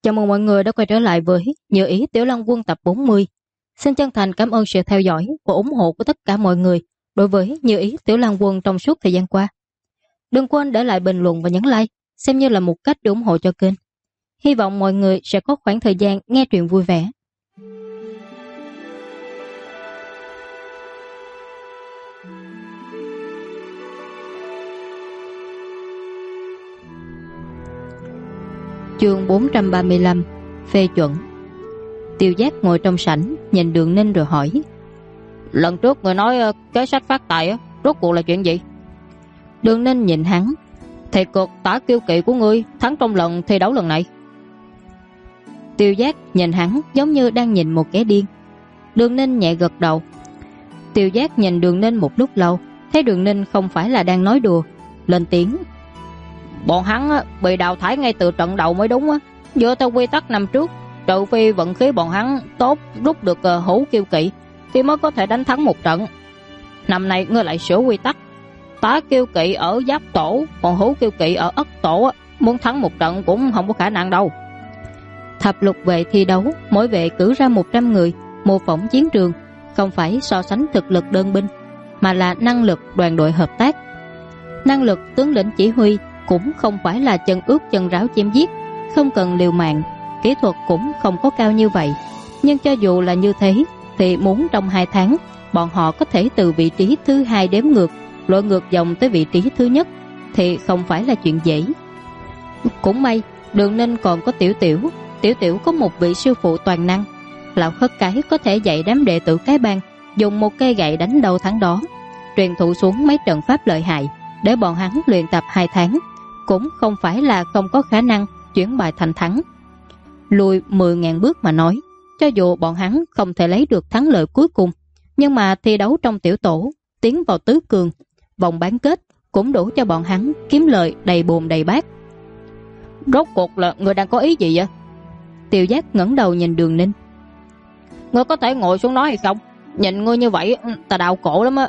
Chào mừng mọi người đã quay trở lại với Như Ý Tiểu Long Quân tập 40. Xin chân thành cảm ơn sự theo dõi và ủng hộ của tất cả mọi người đối với Như Ý Tiểu Long Quân trong suốt thời gian qua. Đừng quên để lại bình luận và nhấn like, xem như là một cách để ủng hộ cho kênh. Hy vọng mọi người sẽ có khoảng thời gian nghe truyện vui vẻ. Chương 435 phê chuẩn. Tiêu Giác ngồi trong sảnh nhìn Đường Ninh rồi hỏi: Lần trước người nói kế sách phát tài rốt cuộc là chuyện gì? Đường Ninh nhìn hắn: Thì cược Tả Kiêu Kỵ của ngươi thắng trong lần thi đấu lần này. Tiêu Giác nhìn hắn giống như đang nhìn một kẻ điên. Đường Ninh nhẹ gật đầu. Tiêu Giác nhìn Đường Ninh một lúc lâu, thấy Đường Ninh không phải là đang nói đùa, lên tiếng: Bọn hắn bị đào thải ngay từ trận đầu mới đúng. Dựa theo quy tắc năm trước, trừ phi vận khí bọn hắn tốt rút được Hữu Kiêu Kỵ thì mới có thể đánh thắng một trận. Năm nay ngươi lại sửa quy tắc, Tả Kiêu Kỵ ở Giáp Tổ, còn Hữu Kiêu Kỵ ở Ất Tổ, muốn thắng một trận cũng không có khả năng đâu. Thập lục vệ thi đấu, mỗi vệ cử ra 100 người mô phỏng chiến trường, không phải so sánh thực lực đơn binh, mà là năng lực đoàn đội hợp tác. Năng lực tướng lĩnh chỉ huy cũng không phải là chân ướt chân ráo chém giết, không cần liều mạng, kỹ thuật cũng không có cao như vậy. Nhưng cho dù là như thế thì muốn trong 2 tháng bọn họ có thể từ vị trí thứ 2 đếm ngược lội ngược dòng tới vị trí thứ nhất thì không phải là chuyện dễ. Cũng may Đường Ninh còn có Tiểu Tiểu. Tiểu Tiểu có một vị sư phụ toàn năng. Lão Khất Cái có thể dạy đám đệ tử cái bang dùng một cây gậy đánh đầu thắng đó, truyền thụ xuống mấy trận pháp lợi hại để bọn hắn luyện tập 2 tháng, cũng không phải là không có khả năng chuyển bại thành thắng. Lùi 10.000 bước mà nói, cho dù bọn hắn không thể lấy được thắng lợi cuối cùng, nhưng mà thi đấu trong tiểu tổ, tiến vào tứ cường, vòng bán kết cũng đủ cho bọn hắn kiếm lợi đầy bồn đầy bát. Rốt cuộc là người đang có ý gì vậy? Tiêu Giác ngẩng đầu nhìn Đường Ninh. Ngươi có thể ngồi xuống nói hay không? Nhìn ngươi như vậy ta đau cổ lắm á.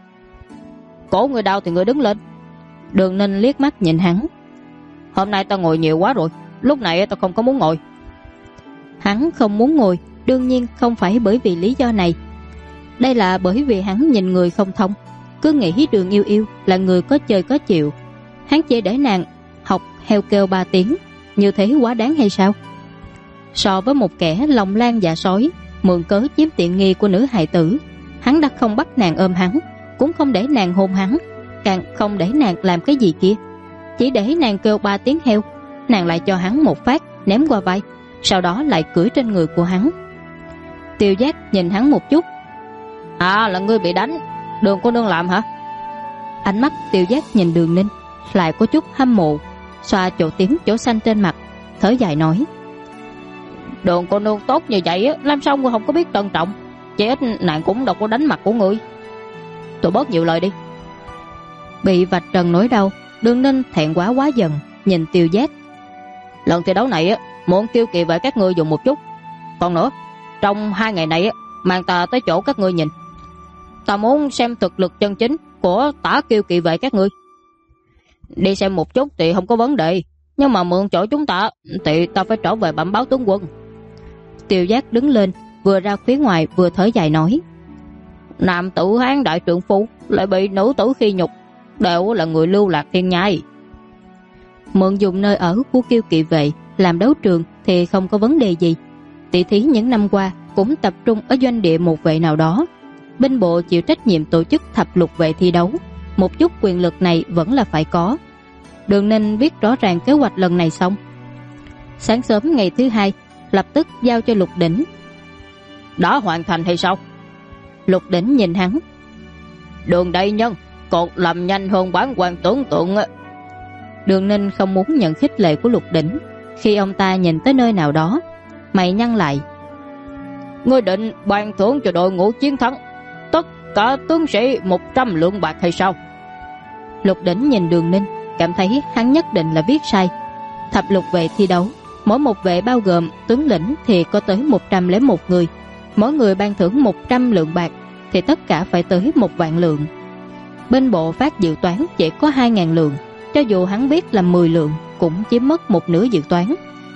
Cổ ngươi đau thì ngươi đứng lên. Đường Ninh liếc mắt nhìn hắn. Hôm nay ta ngồi nhiều quá rồi, lúc này ta không có muốn ngồi. Hắn không muốn ngồi, đương nhiên không phải bởi vì lý do này. Đây là bởi vì hắn nhìn người không thông, cứ nghĩ Đường Yêu Yêu là người có chơi có chịu. Hắn chỉ để nàng học heo kêu 3 tiếng, như thế quá đáng hay sao? So với một kẻ lòng lan dạ sói, mượn cớ chiếm tiện nghi của nữ hài tử, hắn đã không bắt nàng ôm hắn, cũng không để nàng hôn hắn, càng không để nàng làm cái gì kia. Chỉ để nàng kêu 3 tiếng heo, nàng lại cho hắn một phát ném qua vai, sau đó lại cưỡi trên người của hắn. Tiêu Giác nhìn hắn một chút. À, là ngươi bị đánh, Đường cô nương làm hả? Ánh mắt Tiêu Giác nhìn Đường Ninh lại có chút hâm mộ, xoa chỗ tím chỗ xanh trên mặt, thở dài nói: Đường cô nương tốt như vậy làm sao ngươi không có biết trân trọng? Chỉ ít nàng cũng đâu có đánh mặt của ngươi. Tôi bớt nhiều lời đi. Bị vạch trần nỗi đau, Đường Ninh thẹn quá giận, nhìn Tiêu Giác. Lần thi đấu này muốn Kiêu Kỵ về các ngươi dùng một chút. Còn nữa, trong 2 ngày này mang ta tới chỗ các ngươi nhìn. Ta muốn xem thực lực chân chính của Tả Kiêu Kỵ về các ngươi. Đi xem một chút thì không có vấn đề, nhưng mà mượn chỗ chúng ta thì ta phải trở về bẩm báo tướng quân. Tiêu Giác đứng lên, vừa ra phía ngoài vừa thở dài nói: Nam tử Hán đại trượng phu lại bị nữ tử khi nhục, đều là người lưu lạc thiên nhai. Mượn dùng nơi ở của Kiêu Kỵ vệ làm đấu trường thì không có vấn đề gì. Tỷ thí những năm qua cũng tập trung ở doanh địa một vệ nào đó. Binh bộ chịu trách nhiệm tổ chức thập lục vệ thi đấu, một chút quyền lực này vẫn là phải có. Đường Ninh viết rõ ràng kế hoạch lần này xong. Sáng sớm ngày thứ 2 lập tức giao cho Lục Đỉnh. Đã hoàn thành hay sao? Lục Đỉnh nhìn hắn. Đường đại nhân còn làm nhanh hơn bản quan tưởng tượng. Đường Ninh không muốn nhận khích lệ của Lục Đỉnh. Khi ông ta nhìn tới nơi nào đó, mày nhăn lại. Ngươi định ban thưởng cho đội ngũ chiến thắng tất cả tướng sĩ 100 lượng bạc hay sao? Lục Đỉnh nhìn Đường Ninh, cảm thấy hắn nhất định là viết sai. Thập lục vệ thi đấu, mỗi một vệ bao gồm tướng lĩnh thì có tới 101 người. Mỗi người ban thưởng 100 lượng bạc thì tất cả phải tới 1 vạn lượng. Bên bộ phát dự toán chỉ có 2.000 lượng, cho dù hắn viết là 10 lượng cũng chiếm mất một nửa dự toán.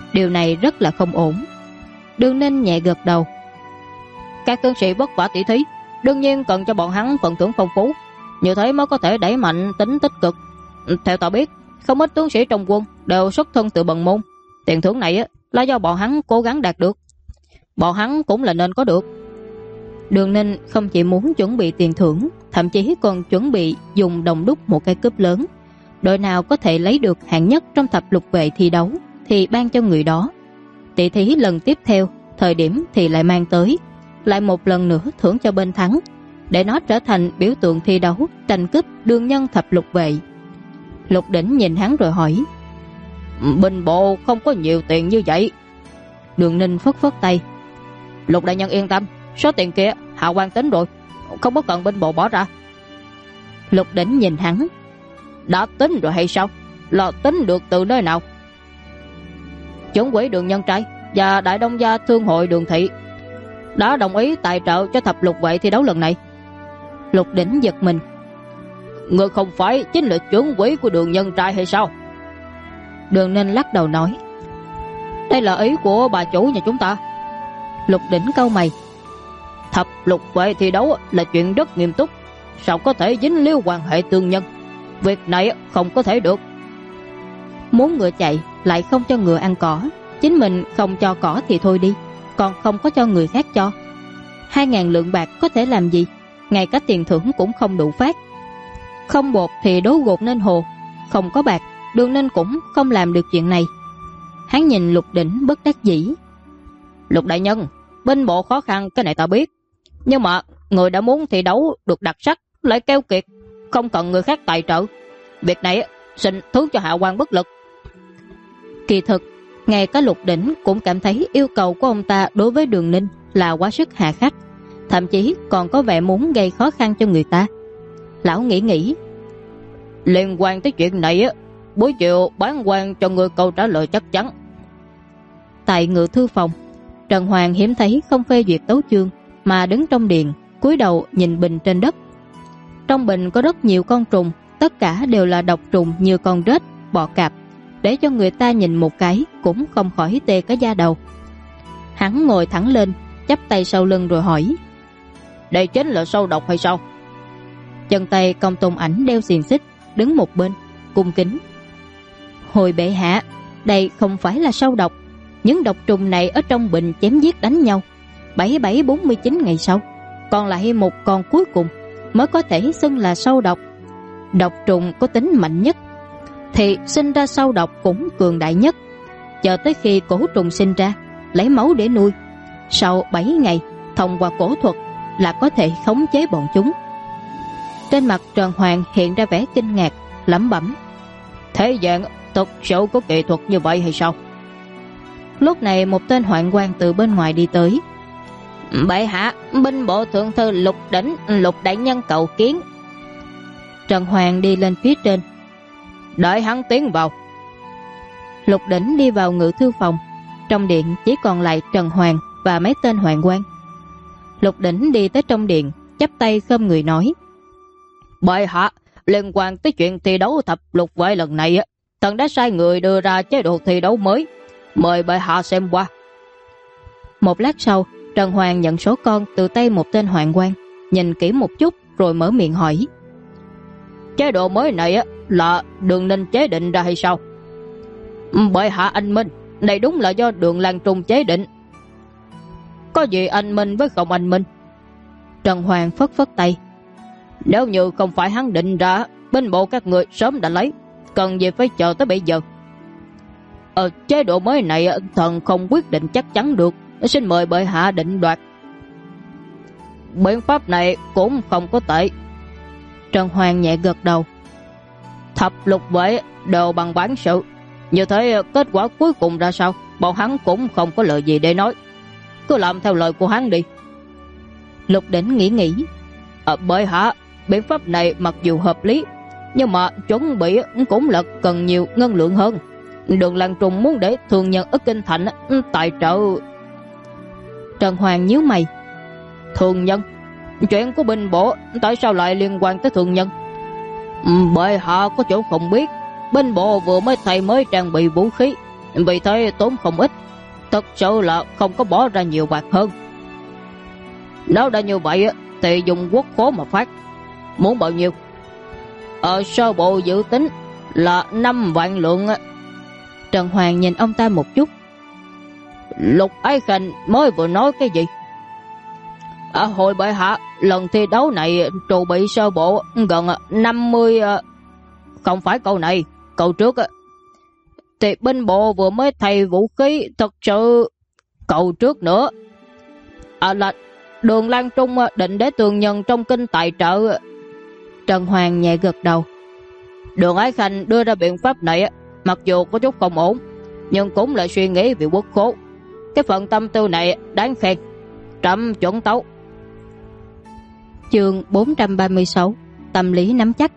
Điều này rất là không ổn. Đường Ninh nhẹ gật đầu. Các tướng sĩ vất vả tỉ thí, đương nhiên cần cho bọn hắn phần thưởng phong phú, như thế mới có thể đẩy mạnh tính tích cực. Theo ta biết, không ít tướng sĩ trong quân đều xuất thân từ bần môn. Tiền thưởng này là do bọn hắn cố gắng đạt được, bọn hắn cũng là nên có được. Đường Ninh không chỉ muốn chuẩn bị tiền thưởng, thậm chí còn chuẩn bị dùng đồng đúc một cái cúp lớn. Đội nào có thể lấy được hạng nhất trong thập lục vệ thi đấu thì ban cho người đó. Tỷ thí lần tiếp theo, thời điểm thì lại mang tới, lại một lần nữa thưởng cho bên thắng, để nó trở thành biểu tượng thi đấu tranh cúp đương nhân thập lục vệ. Lục Đỉnh nhìn hắn rồi hỏi: Binh bộ không có nhiều tiền như vậy. Đường Ninh phất phất tay: Lục đại nhân yên tâm, số tiền kia Hạ quan tính rồi, không có cần binh bộ bỏ ra. Lục Đỉnh nhìn hắn: Đã tính rồi hay sao? Là tính được từ nơi nào? Chuẩn quỹ Đường Nhân Trai và Đại Đông gia Thương hội Đường Thị đã đồng ý tài trợ cho thập lục vệ thi đấu lần này. Lục Đỉnh giật mình: Người không phải chính là chuẩn quỹ của Đường Nhân Trai hay sao? Đường Ninh lắc đầu nói: Đây là ý của bà chủ nhà chúng ta. Lục Đỉnh cau mày: Thập lục vệ thi đấu là chuyện rất nghiêm túc, sao có thể dính líu quan hệ tương nhân? Việc này không có thể được. Muốn ngựa chạy lại không cho ngựa ăn cỏ, chính mình không cho cỏ thì thôi đi, còn không có cho người khác cho. 2.000 lượng bạc có thể làm gì? Ngay cả tiền thưởng cũng không đủ phát. Không bột thì đố gột nên hồ. Không có bạc, Đường Ninh cũng không làm được chuyện này. Hắn nhìn Lục Đỉnh bất đắc dĩ: Lục đại nhân, binh bộ khó khăn cái này ta biết, nhưng mà người đã muốn thi đấu được đặc sắc lại keo kiệt, không cần người khác tài trợ. Việc này xin thứ cho hạ quan bất lực. Kỳ thực, ngay cả Lục Đỉnh cũng cảm thấy yêu cầu của ông ta đối với Đường Ninh là quá sức hà khắc, thậm chí còn có vẻ muốn gây khó khăn cho người ta. Lão nghĩ: Liên quan tới chuyện này buổi chiều bán quan cho người câu trả lời chắc chắn. Tại ngự thư phòng, Trần Hoàng hiếm thấy không phê duyệt tấu chương mà đứng trong điện, cúi đầu nhìn bình trên đất. Trong bình có rất nhiều con trùng, tất cả đều là độc trùng như con rết, bọ cạp, để cho người ta nhìn một cái cũng không khỏi tê cả da đầu. Hắn ngồi thẳng lên, chắp tay sau lưng rồi hỏi: Đây chính là sâu độc hay sao? Chân tay Công Tôn Ảnh đeo xiềng xích, đứng một bên, cung kính: Hồi bệ hạ, đây không phải là sâu độc. Những độc trùng này ở trong bình chém giết đánh nhau 7749 ngày sau, còn lại một con cuối cùng mới có thể xưng là sâu độc. Độc trùng có tính mạnh nhất thì sinh ra sâu độc cũng cường đại nhất. Chờ tới khi cổ trùng sinh ra, lấy máu để nuôi, sau 7 ngày thông qua cổ thuật là có thể khống chế bọn chúng. Trên mặt Trần Hoàng hiện ra vẻ kinh ngạc, lẩm bẩm: Thế gian thực sự có kỹ thuật như vậy hay sao? Lúc này một tên hoạn quan từ bên ngoài đi tới: Bệ hạ, binh bộ thượng thư Lục Đỉnh, Lục đại nhân cầu kiến. Trần Hoàng đi lên phía trên: Đợi hắn tiến vào. Lục Đỉnh đi vào ngự thư phòng. Trong điện chỉ còn lại Trần Hoàng và mấy tên hoạn quan. Lục Đỉnh đi tới trong điện, chắp tay khom người nói: Bệ hạ, liên quan tới chuyện thi đấu thập lục vệ lần này, thần đã sai người đưa ra chế độ thi đấu mới, mời bệ hạ xem qua. Một lát sau, Trần Hoàng nhận số con từ tay một tên hoạn quan, nhìn kỹ một chút rồi mở miệng hỏi: Chế độ mới này là Đường Ninh chế định ra hay sao? Bệ hạ anh minh, này đúng là do Đường Lan Trung chế định. Có gì anh minh với không anh minh? Trần Hoàng phất phất tay: Nếu như không phải hắn định ra, binh bộ các người sớm đã lấy, cần gì phải chờ tới bây giờ. Chế độ mới này thần không quyết định chắc chắn được, xin mời bệ hạ định đoạt. Biện pháp này cũng không có tệ. Trần Hoàng nhẹ gật đầu: Thập lục vệ đều bằng bản sự, như thế kết quả cuối cùng ra sao, bọn hắn cũng không có lời gì để nói. Cứ làm theo lời của hắn đi. Lục Đỉnh nghĩ: Bệ hạ, biện pháp này mặc dù hợp lý, nhưng mà chuẩn bị cũng là cần nhiều ngân lượng hơn. Đường Lan Trung muốn để thường nhân ở kinh thành tài trợ. Trần Hoàng nhíu mày: Thường nhân? Chuyện của binh bộ tại sao lại liên quan tới thường nhân? Bệ hạ có chỗ không biết, binh bộ vừa mới thay mới trang bị vũ khí, vì thế tốn không ít, thật sự là không có bỏ ra nhiều bạc hơn. Nếu đã như vậy thì dùng quốc khố mà phát. Muốn bao nhiêu? Sơ bộ dự tính là 5 vạn lượng. Trần Hoàng nhìn ông ta một chút. Lục Ái Khanh mới vừa nói cái gì? Hồi bệ hạ, lần thi đấu này trù bị sơ bộ gần 50. Không phải câu này, câu trước thì binh bộ vừa mới thay vũ khí, thật sự. Câu trước nữa là Đường Lan Trung định để tường nhân trong kinh tài trợ. Trần Hoàng nhẹ gật đầu. Đường Ái Khanh đưa ra biện pháp này mặc dù có chút không ổn, nhưng cũng là suy nghĩ vì quốc khố. Cái phần tâm tư này đáng khen, trẫm chuẩn tấu. Chương 436 Tâm lý nắm chắc.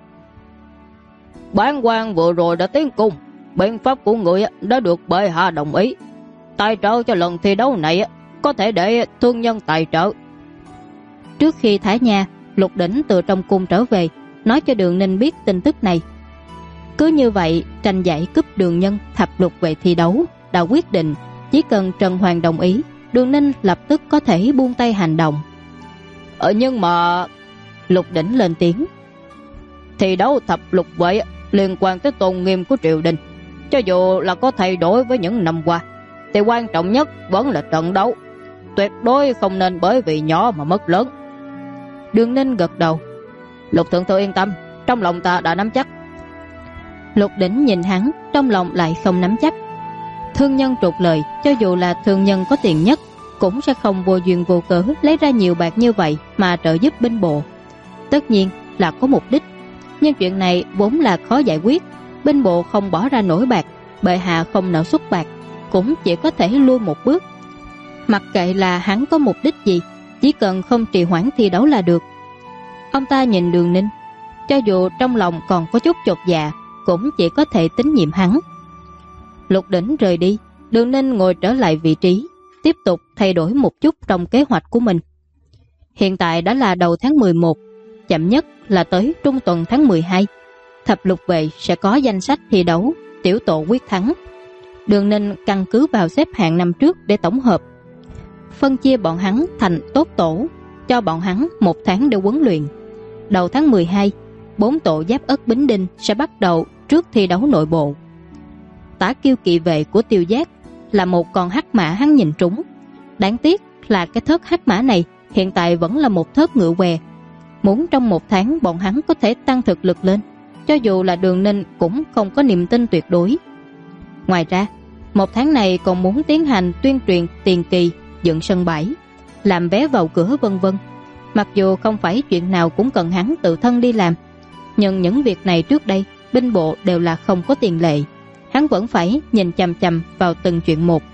Bản quan vừa rồi đã tiến cung, biện pháp của người đã được bệ hạ đồng ý. Tài trợ cho lần thi đấu này có thể để thương nhân tài trợ. Trước khi thả nhà, Lục Đỉnh từ trong cung trở về, nói cho Đường Ninh biết tin tức này. Cứ như vậy, tranh giải cúp Đường Nhân thập lục về thi đấu đã quyết định. Chỉ cần Trần Hoàng đồng ý, Đường Ninh lập tức có thể buông tay hành động. Nhưng mà... Lục Đỉnh lên tiếng. Thi đấu thập lục vệ liên quan tới tôn nghiêm của triều đình. Cho dù là có thay đổi với những năm qua, thì quan trọng nhất vẫn là trận đấu. Tuyệt đối không nên bởi vì nhỏ mà mất lớn. Đường Ninh gật đầu. Lục thượng thư yên tâm, trong lòng ta đã nắm chắc. Lục Đỉnh nhìn hắn, trong lòng lại không nắm chắc. Thương nhân trục lời, cho dù là thương nhân có tiền nhất, cũng sẽ không vô duyên vô cớ lấy ra nhiều bạc như vậy mà trợ giúp binh bộ. Tất nhiên là có mục đích, nhưng chuyện này vốn là khó giải quyết. Binh bộ không bỏ ra nổi bạc, bệ hạ không nợ xuất bạc, cũng chỉ có thể lui một bước. Mặc kệ là hắn có mục đích gì, chỉ cần không trì hoãn thi đấu là được. Ông ta nhìn Đường Ninh, cho dù trong lòng còn có chút chột dạ, cũng chỉ có thể tín nhiệm hắn. Lục Đỉnh rời đi, Đường Ninh ngồi trở lại vị trí, tiếp tục thay đổi một chút trong kế hoạch của mình. Hiện tại đã là đầu tháng 11, chậm nhất là tới trung tuần tháng 12. Thập lục vệ sẽ có danh sách thi đấu, tiểu tổ quyết thắng. Đường Ninh căn cứ vào xếp hạng năm trước để tổng hợp, phân chia bọn hắn thành tốt tổ, cho bọn hắn 1 tháng để huấn luyện. Đầu tháng 12, 4 tổ Giáp Ất Bính Đinh sẽ bắt đầu trước thi đấu nội bộ. Tả Kiêu kỵ vệ của Tiêu Giác là một con hắc mã hắn nhìn trúng. Đáng tiếc là cái thớt hắc mã này hiện tại vẫn là một thớt ngựa què. Muốn trong 1 tháng bọn hắn có thể tăng thực lực lên, cho dù là Đường Ninh cũng không có niềm tin tuyệt đối. Ngoài ra, 1 tháng này còn muốn tiến hành tuyên truyền tiền kỳ, dựng sân bãi, làm vé vào cửa vân vân. Mặc dù không phải chuyện nào cũng cần hắn tự thân đi làm, nhưng những việc này trước đây binh bộ đều là không có tiền lệ. Hắn vẫn phải nhìn chằm chằm vào từng chuyện một.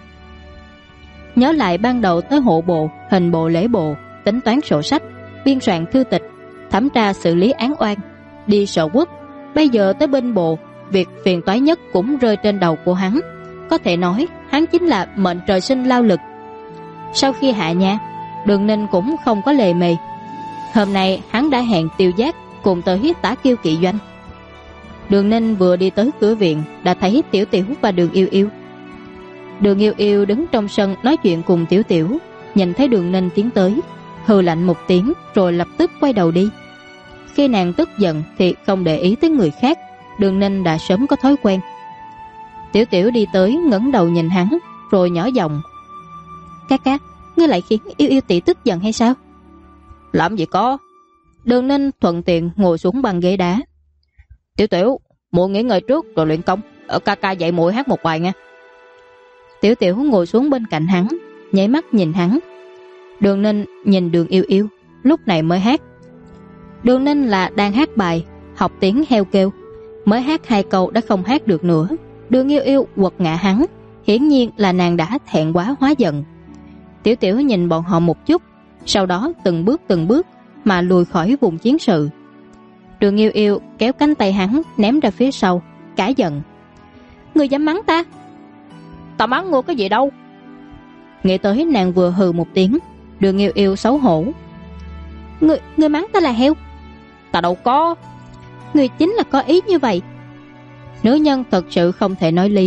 Nhớ lại ban đầu tới hộ bộ, hình bộ, lễ bộ, tính toán sổ sách, biên soạn thư tịch, thẩm tra xử lý án oan, đi sở quốc. Bây giờ tới binh bộ, việc phiền toái nhất cũng rơi trên đầu của hắn. Có thể nói hắn chính là mệnh trời sinh lao lực. Sau khi hạ nhà, Đường Ninh cũng không có lề mề. Hôm nay hắn đã hẹn Tiêu Giác cùng tới Tả Kiêu kỵ doanh. Đường Ninh vừa đi tới cửa viện đã thấy Tiểu Tiểu và Đường Yêu Yêu. Đường Yêu Yêu đứng trong sân nói chuyện cùng Tiểu Tiểu, nhìn thấy Đường Ninh tiến tới, hừ lạnh một tiếng rồi lập tức quay đầu đi. Khi nàng tức giận thì không để ý tới người khác, Đường Ninh đã sớm có thói quen. Tiểu Tiểu đi tới ngẩng đầu nhìn hắn rồi nhỏ giọng: Ca ca, ngươi lại khiến Yêu Yêu tỷ tức giận hay sao? Làm gì có. Đường Ninh thuận tiện ngồi xuống băng ghế đá. Tiểu Tiểu, muội nghỉ ngơi trước rồi luyện công. Ở ca ca dạy muội hát một bài nha. Tiểu Tiểu ngồi xuống bên cạnh hắn, nháy mắt nhìn hắn. Đường Ninh nhìn Đường Yêu Yêu, lúc này mới hát. Đường Ninh là đang hát bài Học tiếng heo kêu, mới hát 2 câu đã không hát được nữa. Đường Yêu Yêu quật ngã hắn, hiển nhiên là nàng đã thẹn quá hóa giận. Tiểu Tiểu nhìn bọn họ một chút, sau đó từng bước mà lùi khỏi vùng chiến sự. Đường Yêu Yêu kéo cánh tay hắn ném ra phía sau, cả giận: Ngươi dám mắng ta? Ta mắng ngươi cái gì đâu? Nghĩ tới nàng vừa hừ một tiếng, Đường Yêu Yêu xấu hổ: Ngươi mắng ta là heo? Ta đâu có. Ngươi chính là có ý như vậy. Nữ nhân thật sự không thể nói lý,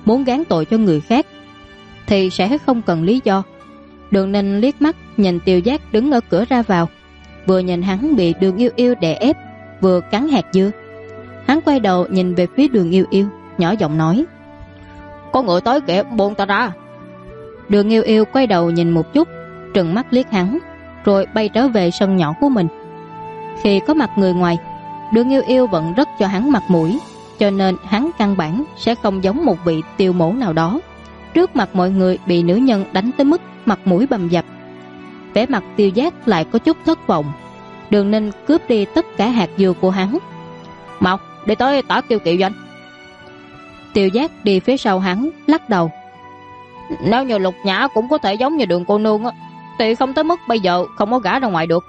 muốn gán tội cho người khác thì sẽ không cần lý do. Đường Ninh liếc mắt nhìn Tiêu Giác đứng ở cửa ra vào, vừa nhìn hắn bị Đường Yêu Yêu đè ép, vừa cắn hạt dưa. Hắn quay đầu nhìn về phía Đường Yêu Yêu, nhỏ giọng nói: "Có người tới kìa, buông ta ra." Đường Yêu Yêu quay đầu nhìn một chút, trừng mắt liếc hắn, rồi bay trở về sân nhỏ của mình. Khi có mặt người ngoài, Đường Yêu Yêu vẫn rất cho hắn mặt mũi, cho nên hắn căn bản sẽ không giống một vị tiêu mổ nào đó, trước mặt mọi người bị nữ nhân đánh tới mức mặt mũi bầm dập. Vẻ mặt Tiêu Giác lại có chút thất vọng. Đường Ninh cướp đi tất cả hạt dừa của hắn. "Mau đi tới Tả Kiêu Kỵ Doanh." Tiêu Giác đi phía sau hắn, lắc đầu: "Nếu như Lục Nhã cũng có thể giống như Đường cô nương thì không tới mức bây giờ không có gả ra ngoài được."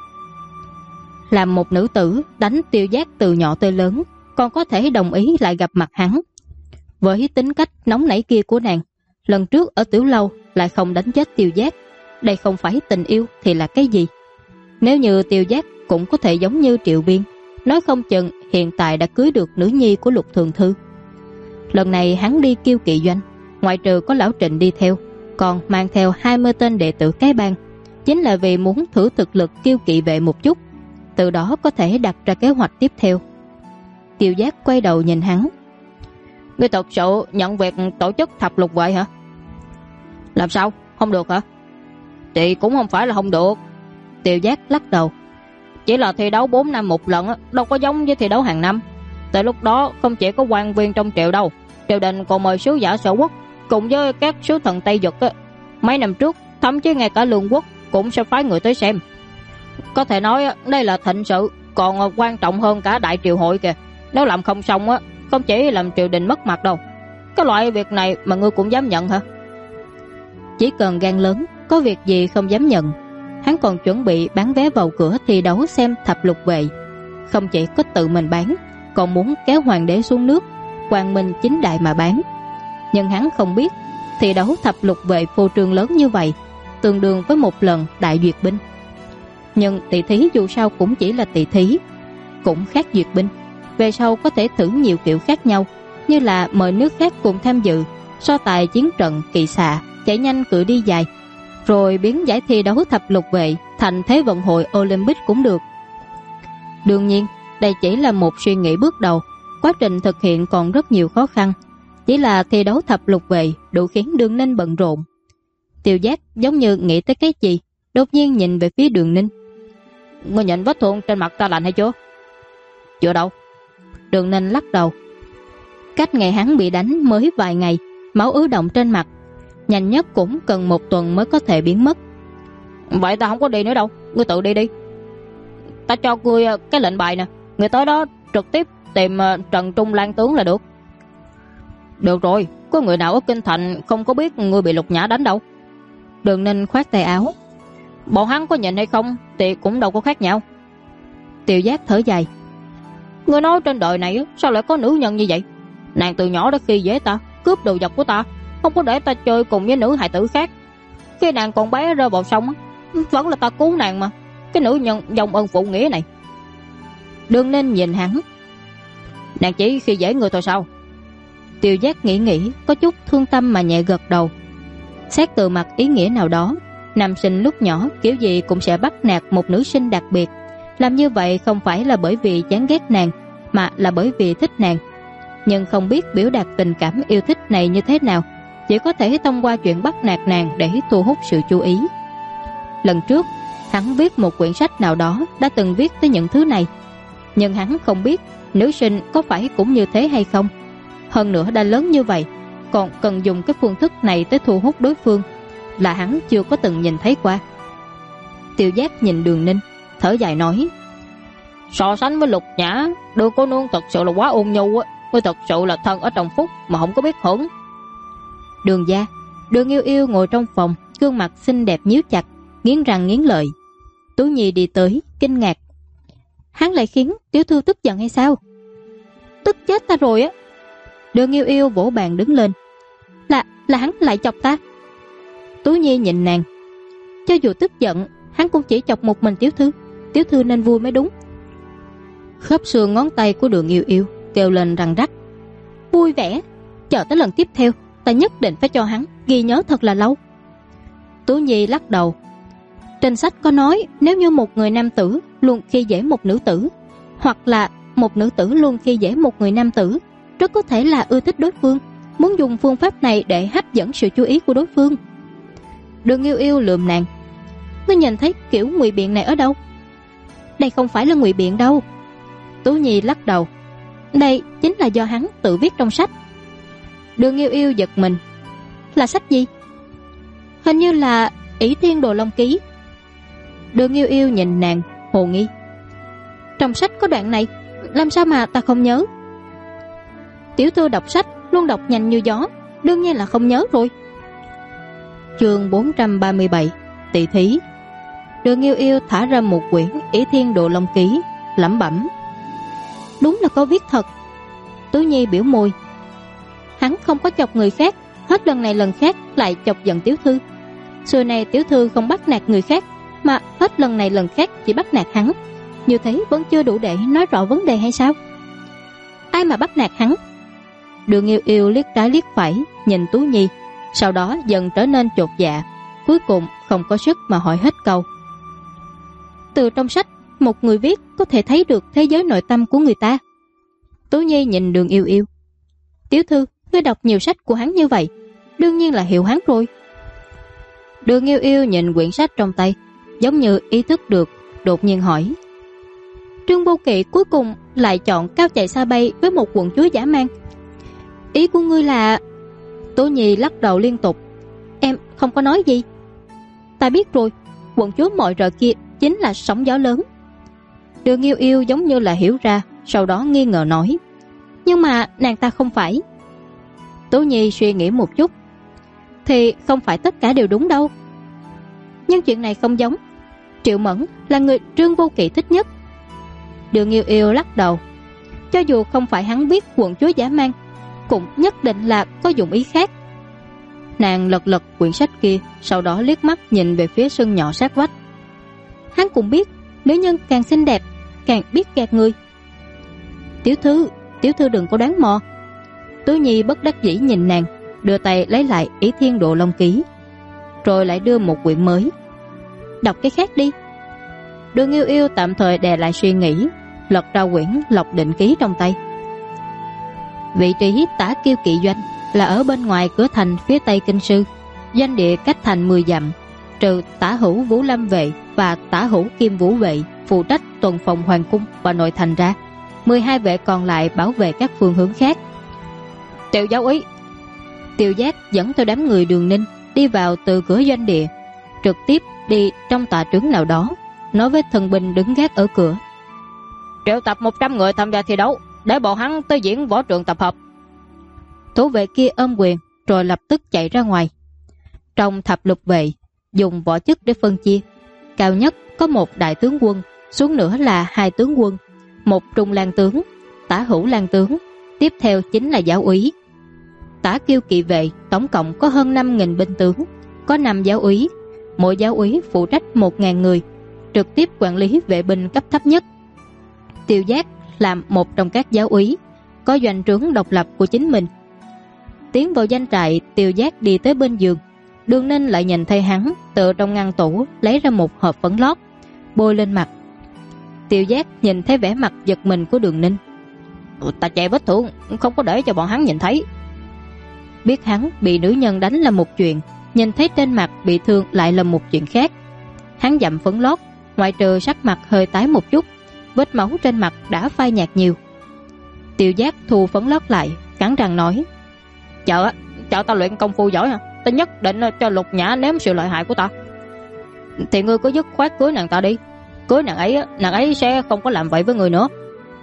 Làm một nữ tử đánh Tiêu Giác từ nhỏ tới lớn, còn có thể đồng ý lại gặp mặt hắn. Với tính cách nóng nảy kia của nàng, lần trước ở tiểu lâu lại không đánh chết Tiêu Giác, đây không phải tình yêu thì là cái gì? Nếu như Tiêu Giác cũng có thể giống như Triệu Biên, nói không chừng hiện tại đã cưới được nữ nhi của Lục Thường Thư. Lần này hắn đi Kiêu Kỵ Doanh, ngoại trừ có lão Trịnh đi theo, còn mang theo 20 tên đệ tử cái bang, chính là vì muốn thử thực lực Kiêu Kỵ vệ một chút, từ đó có thể đặt ra kế hoạch tiếp theo. Tiêu Giác quay đầu nhìn hắn: "Ngươi thật sự nhận việc tổ chức thập lục vệ hả?" "Làm sao? Không được hả?" "Thì cũng không phải là không được." Tiêu Giác lắc đầu: "Chỉ là thi đấu 4 năm một lần, đâu có giống với thi đấu hàng năm. Tại lúc đó không chỉ có quan viên trong triều đâu, triều đình còn mời sứ giả sở quốc cùng với các sứ thần Tây Vực. Mấy năm trước thậm chí ngay cả Lương quốc cũng sẽ phái người tới xem. Có thể nói đây là thịnh sự, còn quan trọng hơn cả đại triều hội kìa. Nếu làm không xong không chỉ làm triều đình mất mặt đâu. Cái loại việc này mà ngươi cũng dám nhận hả?" Chỉ cần gan lớn, có việc gì không dám nhận. Hắn còn chuẩn bị bán vé vào cửa thi đấu xem thập lục vệ, không chỉ có tự mình bán, còn muốn kéo hoàng đế xuống nước, quang minh chính đại mà bán. Nhưng hắn không biết thi đấu thập lục vệ phô trương lớn như vậy tương đương với một lần đại duyệt binh. Nhưng tỷ thí dù sao cũng chỉ là tỷ thí, cũng khác duyệt binh. Về sau có thể thử nhiều kiểu khác nhau, như là mời nước khác cùng tham dự, so tài chiến trận kỵ xạ, chạy nhanh cự đi dài, rồi biến giải thi đấu thập lục vệ thành thế vận hội Olympic cũng được. Đương nhiên, đây chỉ là một suy nghĩ bước đầu, quá trình thực hiện còn rất nhiều khó khăn. Chỉ là thi đấu thập lục vệ đủ khiến Đường Ninh bận rộn. Tiêu Giác giống như nghĩ tới cái gì, đột nhiên nhìn về phía Đường Ninh: "Ngươi nhận vết thương trên mặt ta lành hay chưa?" "Chưa đâu." Đường Ninh lắc đầu. Cách ngày hắn bị đánh mới vài ngày, máu ứ động trên mặt, nhanh nhất cũng cần 1 tuần mới có thể biến mất. "Vậy ta không có đi nữa đâu, ngươi tự đi đi. Ta cho ngươi cái lệnh bài nè, người tới đó trực tiếp tìm Trần Trung Lan tướng là được." "Được rồi, có người nào ở kinh thành không có biết ngươi bị Lục Nhã đánh đâu." Đường Ninh khoát tay áo: "Bọn hắn có nhìn hay không thì cũng đâu có khác nhau." Tiêu Giác thở dài: "Ngươi nói trên đời này sao lại có nữ nhân như vậy? Nàng từ nhỏ đã khi dễ ta, cướp đồ vật của ta, không có để ta chơi cùng với nữ hài tử khác. Khi nàng còn bé rơi vào sông vẫn là ta cứu nàng mà. Cái nữ nhân dòng ơn phụ nghĩa này." Đường Ninh nhìn hắn: "Nàng chỉ khi dễ người thôi sao?" Tiêu Giác nghĩ có chút thương tâm mà nhẹ gật đầu. Xét từ mặt ý nghĩa nào đó, nam sinh lúc nhỏ kiểu gì cũng sẽ bắt nạt một nữ sinh đặc biệt. Làm như vậy không phải là bởi vì chán ghét nàng, mà là bởi vì thích nàng. Nhưng không biết biểu đạt tình cảm yêu thích này như thế nào, chỉ có thể thông qua chuyện bắt nạt nàng để thu hút sự chú ý. Lần trước hắn viết một quyển sách nào đó đã từng viết tới những thứ này, nhưng hắn không biết nữ sinh có phải cũng như thế hay không. Hơn nữa đã lớn như vậy, còn cần dùng cái phương thức này tới thu hút đối phương, là hắn chưa có từng nhìn thấy qua. Tiêu Giác nhìn Đường Ninh, thở dài nói: "So sánh với Lục Nhã, Đường cô nương thật sự là quá ôn nhu á. Ngươi thật sự là thân ở trong phúc mà không có biết hưởng." Đường gia, Đường Yêu Yêu ngồi trong phòng, gương mặt xinh đẹp nhíu chặt, nghiến răng nghiến lợi. Tú Nhi đi tới, kinh ngạc: "Hắn lại khiến tiểu thư tức giận hay sao?" "Tức chết ta rồi á." Đường Yêu Yêu vỗ bàn đứng lên: Là hắn lại chọc ta." Tú Nhi nhìn nàng: "Cho dù tức giận, hắn cũng chỉ chọc một mình tiểu thư nên vui mới đúng." Khớp xương ngón tay của Đường Yêu Yêu kêu lên răng rắc: "Vui vẻ, chờ tới lần tiếp theo ta nhất định phải cho hắn ghi nhớ thật là lâu. Tú Nhi lắc đầu. Trên sách có nói nếu như một người nam tử luôn khi dễ một nữ tử, hoặc là một nữ tử luôn khi dễ một người nam tử, rất có thể là ưa thích đối phương, muốn dùng phương pháp này để hấp dẫn sự chú ý của đối phương. Đường Yêu Yêu lườm nàng. Ngươi nhìn thấy kiểu ngụy biện này ở đâu? Đây không phải là ngụy biện đâu. Tú Nhi lắc đầu. Đây chính là do hắn tự viết trong sách. Đường Yêu Yêu giật mình. Là sách gì? Hình như là Ỷ Thiên Đồ Long Ký. Đường Yêu Yêu nhìn nàng hồ nghi. Trong sách có đoạn này, làm sao mà ta không nhớ? Tiểu thư đọc sách luôn đọc nhanh như gió, đương nhiên là không nhớ rồi. Chương 437 Tỷ thí. Đường Yêu Yêu thả ra một quyển Ỷ Thiên Đồ Long Ký, lẩm bẩm. Đúng là có viết thật. Tú Nhi biểu môi. Hắn không có chọc người khác, hết lần này lần khác lại chọc giận tiểu thư. Xưa này tiểu thư không bắt nạt người khác, mà hết lần này lần khác chỉ bắt nạt hắn. Như thế vẫn chưa đủ để nói rõ vấn đề hay sao? Ai mà bắt nạt hắn? Đường Yêu Yêu liếc trái liếc phải nhìn Tú Nhi, sau đó dần trở nên chột dạ, cuối cùng không có sức mà hỏi hết câu. Từ trong sách, một người viết có thể thấy được thế giới nội tâm của người ta. Tú Nhi nhìn Đường Yêu Yêu. Tiểu thư, ngươi đọc nhiều sách của hắn như vậy, đương nhiên là hiểu hắn rồi. Đường Yêu Yêu nhìn quyển sách trong tay, giống như ý thức được, đột nhiên hỏi. Trương Vô Kỵ cuối cùng lại chọn cao chạy xa bay với một quận chúa dã man. Ý của ngươi là... Tú Nhi lắc đầu liên tục. Em không có nói gì. Ta biết rồi, quận chúa mọi rợ kia chính là sóng gió lớn. Đường Yêu Yêu giống như là hiểu ra, sau đó nghi ngờ nói. Nhưng mà nàng ta không phải. Tú Nhi suy nghĩ một chút. Thì không phải tất cả đều đúng đâu. Nhưng chuyện này không giống. Triệu Mẫn là người Trương Vô Kỵ thích nhất. Đường Yêu Yêu lắc đầu. Cho dù không phải hắn biết quận chúa dã man, cũng nhất định là có dụng ý khác. Nàng lật lật quyển sách kia, sau đó liếc mắt nhìn về phía sân nhỏ sát vách. Hắn cũng biết nữ nhân càng xinh đẹp càng biết gạt người. Tiểu thư đừng có đoán mò. Tú Nhi bất đắc dĩ nhìn nàng, đưa tay lấy lại Ỷ Thiên Đồ Long Ký, rồi lại đưa một quyển mới. Đọc cái khác đi. Đường Yêu Yêu tạm thời đè lại suy nghĩ, lật ra quyển Lộc Định Ký trong tay. Vị trí Tả Kiêu Kỵ doanh là ở bên ngoài cửa thành phía tây kinh sư, doanh địa cách thành 10 dặm, trừ Tả Hữu Vũ Lâm vệ và Tả Hữu Kim Vũ vệ phụ trách tuần phòng hoàng cung và nội thành ra, 12 vệ còn lại bảo vệ các phương hướng khác. Tiểu giáo úy. Tiêu Giác dẫn theo đám người Đường Ninh đi vào từ cửa doanh địa, trực tiếp đi trong tòa trướng nào đó, nói với thần binh đứng gác ở cửa. Triệu tập 100 người tham gia thi đấu, để bọn hắn tới diễn võ trường tập hợp. Thủ vệ kia ôm quyền rồi lập tức chạy ra ngoài. Trong thập lục vệ dùng võ chức để phân chia, cao nhất có một đại tướng quân, xuống nữa là 2 tướng quân, một trung lang tướng, Tả Hữu lang tướng, tiếp theo chính là giáo úy. Tả Kiêu Kỵ vệ tổng cộng có hơn 5.000 binh tướng, có 5 giáo úy, mỗi giáo úy phụ trách 1.000 người, trực tiếp quản lý vệ binh cấp thấp nhất. Tiêu Giác làm một trong các giáo úy, có doanh trướng độc lập của chính mình. Tiến vào doanh trại, Tiêu Giác đi tới bên giường, Đường Ninh lại nhìn thấy hắn từ trong ngăn tủ lấy ra một hộp phấn lót, bôi lên mặt. Tiêu Giác nhìn thấy vẻ mặt giật mình của Đường Ninh. Ta chạy vết thương, không có để cho bọn hắn nhìn thấy. Biết hắn bị nữ nhân đánh là một chuyện, nhìn thấy trên mặt bị thương lại là một chuyện khác. Hắn dặm phấn lót, ngoại trừ sắc mặt hơi tái một chút, vết máu trên mặt đã phai nhạt nhiều. Tiêu Giác thu phấn lót lại, cắn răng nói. Chờ ta luyện công phu giỏi hả? Ta nhất định cho Lục Nhã nếm sự lợi hại của ta. Thì ngươi cứ dứt khoát cưới nàng ta đi. Cưới nàng ấy sẽ không có làm vậy với người nữa.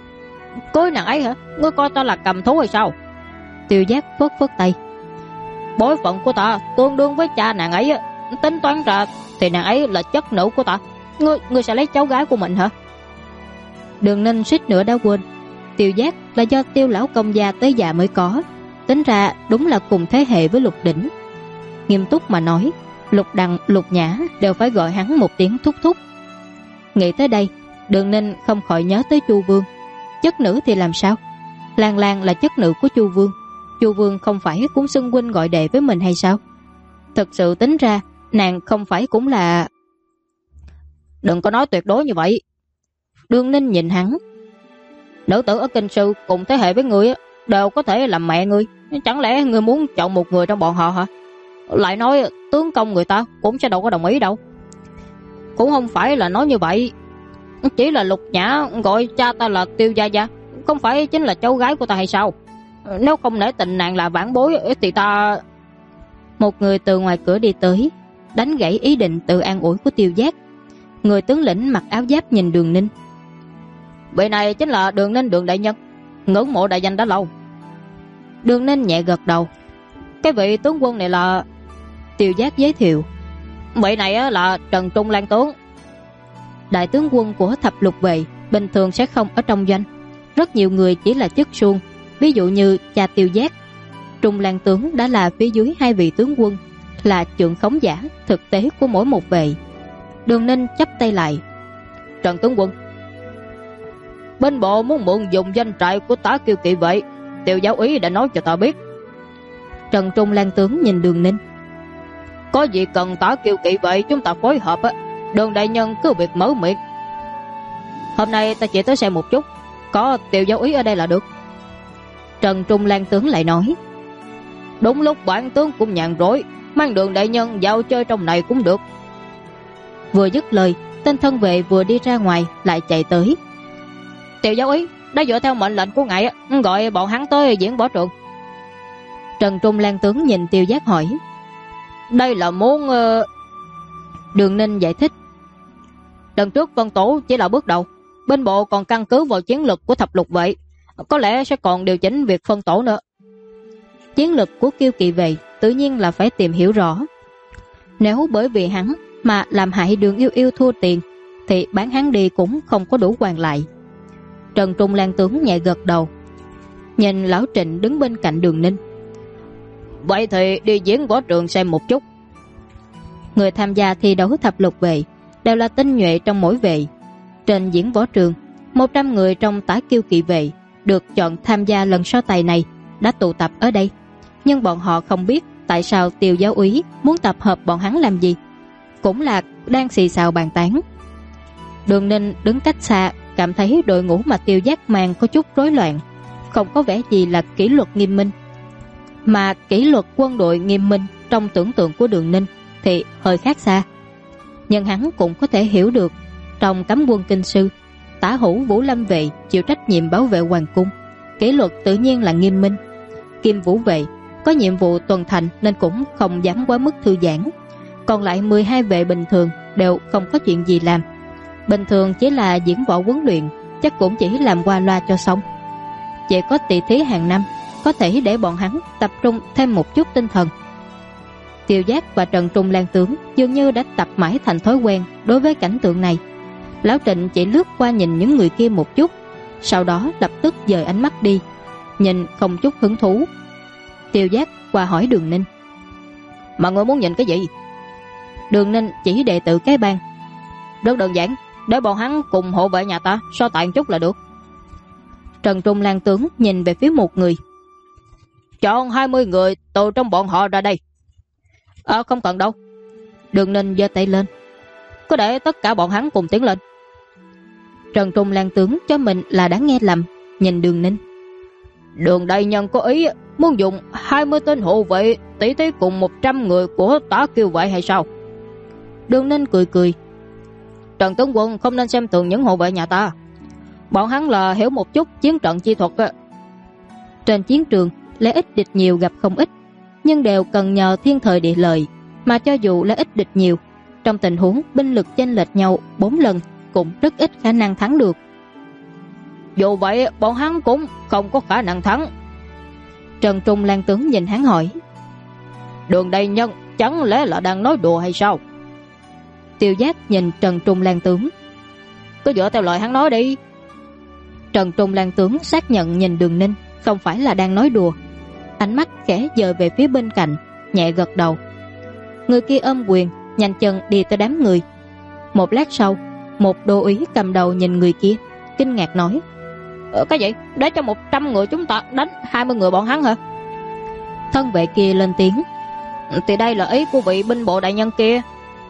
Cưới nàng ấy hả? Ngươi coi ta là cầm thú hay sao? Tiêu Giác phất phất tay. Bối phận của ta tương đương với cha nàng ấy, tính toán ra thì nàng ấy là chất nữ của ta. Ngươi sẽ lấy cháu gái của mình hả? Đường Ninh suýt nữa đã quên, Tiêu Giác là do Tiêu lão công gia tới già mới có, tính ra đúng là cùng thế hệ với Lục Đỉnh. Nghiêm túc mà nói, Lục Đằng, Lục Nhã đều phải gọi hắn một tiếng thúc thúc. Nghĩ tới đây, Đường Ninh không khỏi nhớ tới Chu Vương. Chất nữ thì làm sao? Lan Lan là chất nữ của Chu Vương, Chu Vương không phải cũng xưng huynh gọi đệ với mình hay sao? Thực sự tính ra nàng không phải cũng là... Đừng có nói tuyệt đối như vậy. Đường Ninh nhìn hắn. Nữ tử ở kinh sư cùng thế hệ với ngươi đều có thể làm mẹ ngươi, chẳng lẽ ngươi muốn chọn một người trong bọn họ hả? Lại nói tướng công người ta cũng sẽ đâu có đồng ý đâu. Cũng không phải là nói như vậy, chỉ là Lục Nhã gọi cha ta là Tiêu gia gia, không phải chính là cháu gái của ta hay sao? Nếu không nể tình nàng là vãn bối thì ta... Một người từ ngoài cửa đi tới, đánh gãy ý định tự an ủi của Tiêu Giác. Người tướng lĩnh mặc áo giáp nhìn Đường Ninh. Vị này chính là Đường Ninh, Đường đại nhân, ngưỡng mộ đại danh đã lâu. Đường Ninh nhẹ gật đầu. Cái vị tướng quân này là... Tiêu Giác giới thiệu. Vị này là Trần Trung Lan tướng. Đại tướng quân của thập lục vệ bình thường sẽ không ở trong doanh. Rất nhiều người chỉ là chức suông, ví dụ như cha Tiêu Giác. Trung Lan tướng đã là phía dưới hai vị tướng quân, là trượng khống giả thực tế của mỗi một vệ. Đường Ninh chắp tay lại. Trần tướng quân, bên bộ muốn mượn dùng danh trại của Tả Kiêu kỵ vệ, Tiêu giáo úy đã nói cho ta biết. Trần Trung Lan tướng nhìn Đường Ninh. Có gì cần Tả Kiêu kỵ vệ chúng ta phối hợp Đường đại nhân cứ việc mở miệng. Hôm nay ta chỉ tới xem một chút, có Tiêu giáo úy ở đây là được. Trần Trung Lan tướng lại nói. Đúng lúc bản tướng cũng nhàn rỗi, mang Đường đại nhân vào chơi trong này cũng được. Vừa dứt lời, tên thân vệ vừa đi ra ngoài lại chạy tới. Tiêu giáo úy đã dựa theo mệnh lệnh của ngài, gọi bọn hắn tới diễn võ trường. Trần Trung Lan tướng nhìn Tiêu Giác hỏi. Đây là muốn... Đường Ninh giải thích. Lần trước phân tổ chỉ là bước đầu, bên bộ còn căn cứ vào chiến lược của thập lục vệ, có lẽ sẽ còn điều chỉnh việc phân tổ nữa. Chiến lược của Kiêu kỵ vệ tự nhiên là phải tìm hiểu rõ. Nếu bởi vì hắn mà làm hại Đường Yêu Yêu thua tiền, thì bán hắn đi cũng không có đủ hoàn lại. Trần Trung Lan tướng nhẹ gật đầu, nhìn lão Trịnh đứng bên cạnh Đường Ninh. Vậy thì đi diễn võ trường xem một chút. Người tham gia thi đấu thập lục vệ đều là tinh nhuệ trong mỗi vệ. Trên diễn võ trường, 100 người trong Tả Kiêu kỵ vệ được chọn tham gia lần so tài này đã tụ tập ở đây. Nhưng bọn họ không biết tại sao Tiêu giáo úy muốn tập hợp bọn hắn làm gì, cũng là đang xì xào bàn tán. Đường Ninh đứng cách xa, cảm thấy đội ngũ mà Tiêu Giác mang có chút rối loạn, không có vẻ gì là kỷ luật nghiêm minh. Mà kỷ luật quân đội nghiêm minh trong tưởng tượng của Đường Ninh thì hơi khác xa. Nhưng hắn cũng có thể hiểu được, trong cấm quân kinh sư, Tả Hữu Vũ Lâm vệ chịu trách nhiệm bảo vệ hoàng cung, kỷ luật tự nhiên là nghiêm minh. Kim Vũ vệ có nhiệm vụ tuần thành nên cũng không dám quá mức thư giãn. Còn lại 12 vệ bình thường đều không có chuyện gì làm, bình thường chỉ là diễn võ huấn luyện, chắc cũng chỉ làm qua loa cho xong. Chỉ có tỷ thí hàng năm có thể để bọn hắn tập trung thêm một chút tinh thần. Tiêu Giác và Trần Trung Lan tướng dường như đã tập mãi thành thói quen đối với cảnh tượng này. Lão Trịnh chỉ lướt qua nhìn những người kia một chút, sau đó lập tức dời ánh mắt đi, nhìn không chút hứng thú. Tiêu Giác qua hỏi Đường Ninh. Mà người muốn nhìn cái gì? Đường Ninh chỉ đệ tử cái bang. Rất đơn giản, để bọn hắn cùng hộ vệ nhà ta so tài một chút là được. Trần Trung Lan tướng nhìn về phía một người. Chọn 20 người từ trong bọn họ ra đây. Không cần đâu. Đường Ninh giơ tay lên. Có để tất cả bọn hắn cùng tiến lên. Trần Trung Lan tướng cho mình là đã nghe lầm, nhìn Đường Ninh. Đường đại nhân có ý muốn dùng 20 tên hộ vệ tỷ thí cùng 100 người của Tả Kiêu vệ hay sao? Đường Ninh cười cười. Trần tướng quân không nên xem thường những hộ vệ nhà ta. Bọn hắn là hiểu một chút chiến trận chi thuật. Trên chiến trường, lẽ ít địch nhiều gặp không ít, nhưng đều cần nhờ thiên thời địa lợi. Mà cho dù là ít địch nhiều, trong tình huống binh lực chênh lệch nhau 4 lần cũng rất ít khả năng thắng được. Dù vậy bọn hắn cũng không có khả năng thắng. Trần Trung Lan tướng nhìn hắn hỏi. Đường đại nhân chẳng lẽ là đang nói đùa hay sao? Tiêu Giác nhìn Trần Trung Lan tướng. Cứ dựa theo lời hắn nói đi. Trần Trung Lan tướng xác nhận nhìn Đường Ninh không phải là đang nói đùa, ánh mắt khẽ dời về phía bên cạnh, nhẹ gật đầu. Người kia ôm quyền, nhanh chân đi tới đám người. Một lát sau, một đô úy cầm đầu nhìn người kia, kinh ngạc nói. Cái gì? Để cho 100 người chúng ta đánh 20 người bọn hắn hả? Thân vệ kia lên tiếng. Thì đây là ý của vị binh bộ đại nhân kia.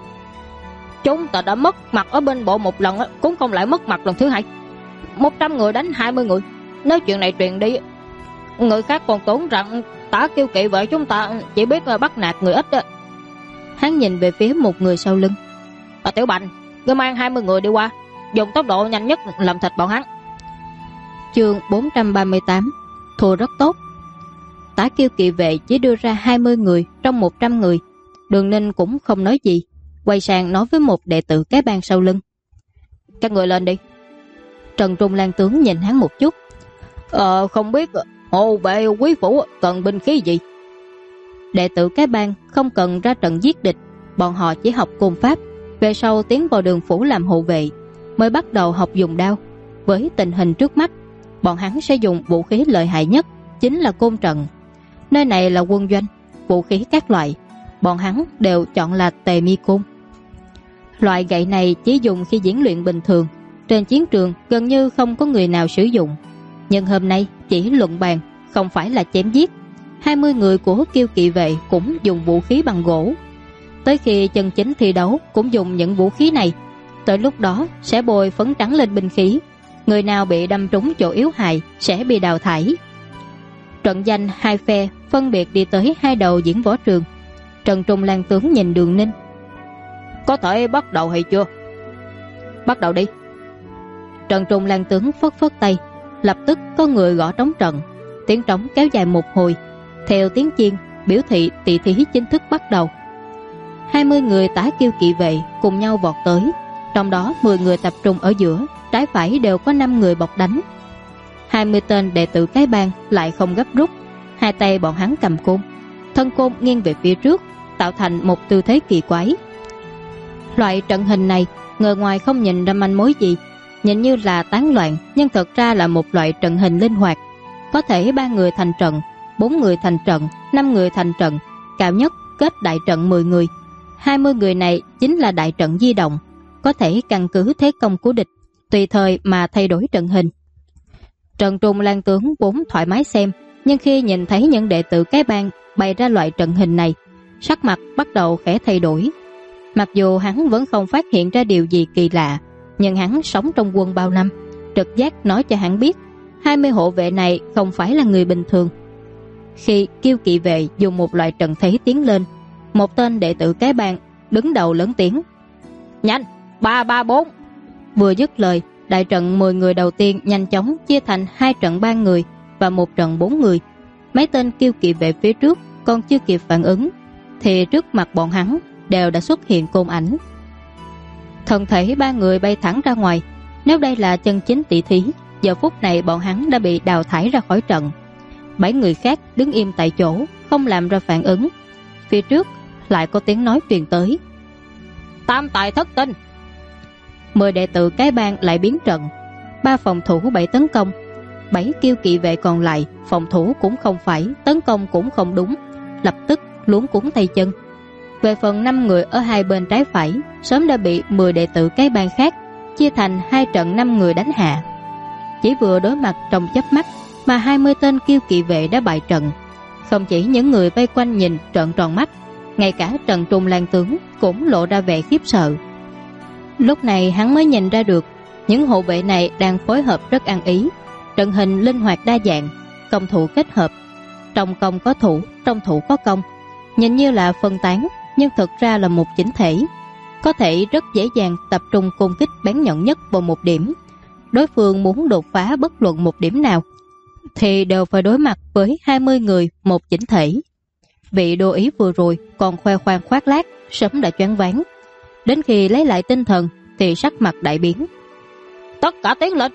Chúng ta đã mất mặt ở binh bộ một lần, cũng không lại mất mặt lần thứ hai. 100 người đánh 20 người. Nếu chuyện này truyền đi, người khác còn tưởng rằng Tả Kiêu Kỵ vệ chúng ta chỉ biết bắt nạt người ít. Hắn nhìn về phía một người sau lưng. Tiểu Bành, ngươi mang 20 người đi qua, dùng tốc độ nhanh nhất làm thịt bọn hắn. Chương 438. Thua rất tốt. Tả Kiêu Kỵ vệ chỉ đưa ra 20 người trong 100 người. Đường Ninh cũng không nói gì, quay sang nói với một đệ tử cái bang sau lưng. Các người lên đi. Trần Trung Lan tướng nhìn hắn một chút. Không biết hộ vệ quý phủ cần binh khí gì? Đệ tử cái bang không cần ra trận giết địch, bọn họ chỉ học côn pháp, về sau tiến vào đường phủ làm hộ vệ, mới bắt đầu học dùng đao. Với tình hình trước mắt, bọn hắn sẽ dùng vũ khí lợi hại nhất, chính là côn trận. Nơi này là quân doanh, vũ khí các loại, bọn hắn đều chọn là tề mi côn. Loại gậy này chỉ dùng khi diễn luyện bình thường, trên chiến trường gần như không có người nào sử dụng. Nhưng hôm nay chỉ luận bàn, không phải là chém giết. 20 người của Kiêu Kỵ vệ cũng dùng vũ khí bằng gỗ. Tới khi chân chính thi đấu cũng dùng những vũ khí này. Tới lúc đó sẽ bôi phấn trắng lên binh khí, người nào bị đâm trúng chỗ yếu hại sẽ bị đào thải. Trận danh hai phe phân biệt đi tới hai đầu diễn võ trường. Trần Trung Lan tướng nhìn Đường Ninh. Có thể bắt đầu hay chưa? Bắt đầu đi. Trần Trung Lan tướng phất phất tay, lập tức có người gõ trống trận. Tiếng trống kéo dài một hồi, theo tiếng chiên biểu thị tỷ thí chính thức bắt đầu. 20 người Tả Kiêu Kỵ vệ cùng nhau vọt tới, trong đó 10 người tập trung ở giữa, trái phải đều có 5 người bọc đánh. 20 tên đệ tử cái bang lại không gấp rút, hai tay bọn hắn cầm côn, thân côn nghiêng về phía trước, tạo thành một tư thế kỳ quái. Loại trận hình này người ngoài không nhìn ra manh mối gì, nhìn như là tán loạn, nhưng thật ra là một loại trận hình linh hoạt. Có thể 3 người thành trận, 4 người thành trận, 5 người thành trận, cao nhất kết đại trận 10 người. 20 người này chính là đại trận di động, có thể căn cứ thế công của địch, tùy thời mà thay đổi trận hình. Trần Trung Lan tướng vốn thoải mái xem, nhưng khi nhìn thấy những đệ tử cái bang bày ra loại trận hình này, sắc mặt bắt đầu khẽ thay đổi. Mặc dù hắn vẫn không phát hiện ra điều gì kỳ lạ, nhưng hắn sống trong quân bao năm, trực giác nói cho hắn biết 20 hộ vệ này không phải là người bình thường. Khi Kiêu Kỵ vệ dùng một loại trận thế tiến lên, một tên đệ tử cái bang đứng đầu lớn tiếng: Nhanh, 3-3-4. Vừa dứt lời, đại trận 10 người đầu tiên nhanh chóng chia thành 2 trận 3 người và 1 trận 4 người. Mấy tên Kiêu Kỵ vệ phía trước còn chưa kịp phản ứng, thì trước mặt bọn hắn đều đã xuất hiện côn ảnh. Thân thể 3 người bay thẳng ra ngoài. Nếu đây là chân chính tỷ thí, giờ phút này bọn hắn đã bị đào thải ra khỏi trận. 7 người khác đứng im tại chỗ, không làm ra phản ứng. Phía trước lại có tiếng nói truyền tới: Tam tài thất tinh. 10 đệ tử cái bang lại biến trận, 3 phòng thủ 7 tấn công. 7 Kiêu Kỵ vệ còn lại, phòng thủ cũng không phải, tấn công cũng không đúng, lập tức luống cuống tay chân. Về phần 5 người ở hai bên trái phải, sớm đã bị 10 đệ tử cái bang khác chia thành 2 trận 5 người đánh hạ. Chỉ vừa đối mặt trong chớp mắt mà 20 tên Kiêu Kỵ vệ đã bại trận. Không chỉ những người vây quanh nhìn trợn tròn mắt, ngay cả Trần Trung Lan tướng cũng lộ ra vẻ khiếp sợ. Lúc này hắn mới nhìn ra được những hộ vệ này đang phối hợp rất ăn ý, trận hình linh hoạt đa dạng, công thủ kết hợp, trong công có thủ, trong thủ có công, nhìn như là phân tán nhưng thực ra là một chỉnh thể, có thể rất dễ dàng tập trung công kích bén nhọn nhất vào một điểm. Đối phương muốn đột phá bất luận một điểm nào thì đều phải đối mặt với 20 người một chỉnh thể. Vị đô ý vừa rồi còn khoe khoang khoác lác, sớm đã choáng váng. Đến khi lấy lại tinh thần thì sắc mặt đại biến. Tất cả tiến lên.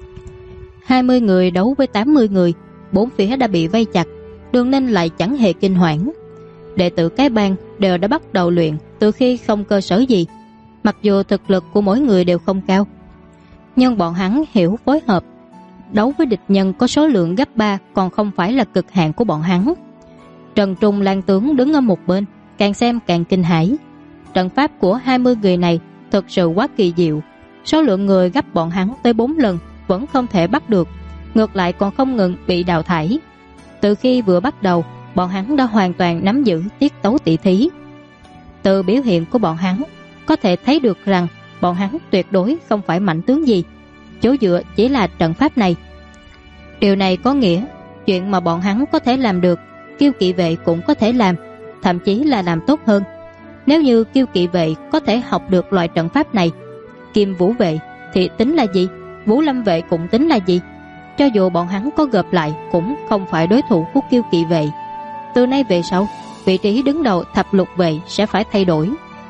20 người đấu với 80 người, 4 phía đã bị vây chặt. Đường Ninh lại chẳng hề kinh hoảng. Đệ tử cái bang đều đã bắt đầu luyện từ khi không cơ sở gì. Mặc dù thực lực của mỗi người đều không cao, nhưng bọn hắn hiểu phối hợp. Đấu với địch nhân có số lượng gấp 3 còn không phải là cực hạn của bọn hắn. Trần Trung Lan tướng đứng ở một bên, càng xem càng kinh hãi. Trận pháp của 20 người này thực sự quá kỳ diệu. Số lượng người gấp bọn hắn tới 4 lần vẫn không thể bắt được, ngược lại còn không ngừng bị đào thải. Từ khi vừa bắt đầu, bọn hắn đã hoàn toàn nắm giữ tiết tấu tỷ thí. Từ biểu hiện của bọn hắn có thể thấy được rằng bọn hắn tuyệt đối không phải mạnh tướng gì, chỗ dựa chỉ là trận pháp này. Điều này có nghĩa chuyện mà bọn hắn có thể làm được, Kiêu Kỵ vệ cũng có thể làm, thậm chí là làm tốt hơn. Nếu như Kiêu Kỵ vệ có thể học được loại trận pháp này, Kim Vũ vệ thì tính là gì, Vũ Lâm vệ cũng tính là gì? Cho dù bọn hắn có gộp lại cũng không phải đối thủ của Kiêu Kỵ vệ. Từ nay về sau, vị trí đứng đầu Thập Lục vệ sẽ phải thay đổi.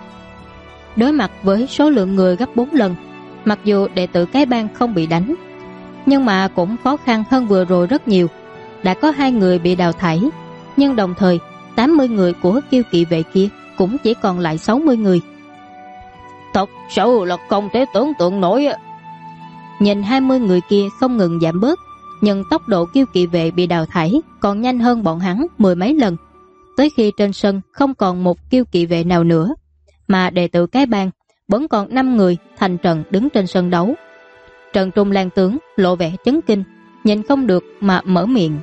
Đối mặt với số lượng người gấp 4 lần, mặc dù đệ tử cái bang không bị đánh, nhưng mà cũng khó khăn hơn vừa rồi rất nhiều. Đã có 2 người bị đào thải, nhưng đồng thời 80 người của Kiêu Kỵ vệ kia cũng chỉ còn lại 60 người. Thật sự là không thể tưởng tượng nổi. Nhìn 20 người kia không ngừng giảm bớt, nhưng tốc độ Kiêu Kỵ vệ bị đào thải còn nhanh hơn bọn hắn 10 mấy lần. Tới khi trên sân không còn một Kiêu Kỵ vệ nào nữa, mà đệ tử cái bang vẫn còn 5 người thành trận đứng trên sân đấu. Trần Trung Lan tướng lộ vẻ chấn kinh, nhìn không được mà mở miệng.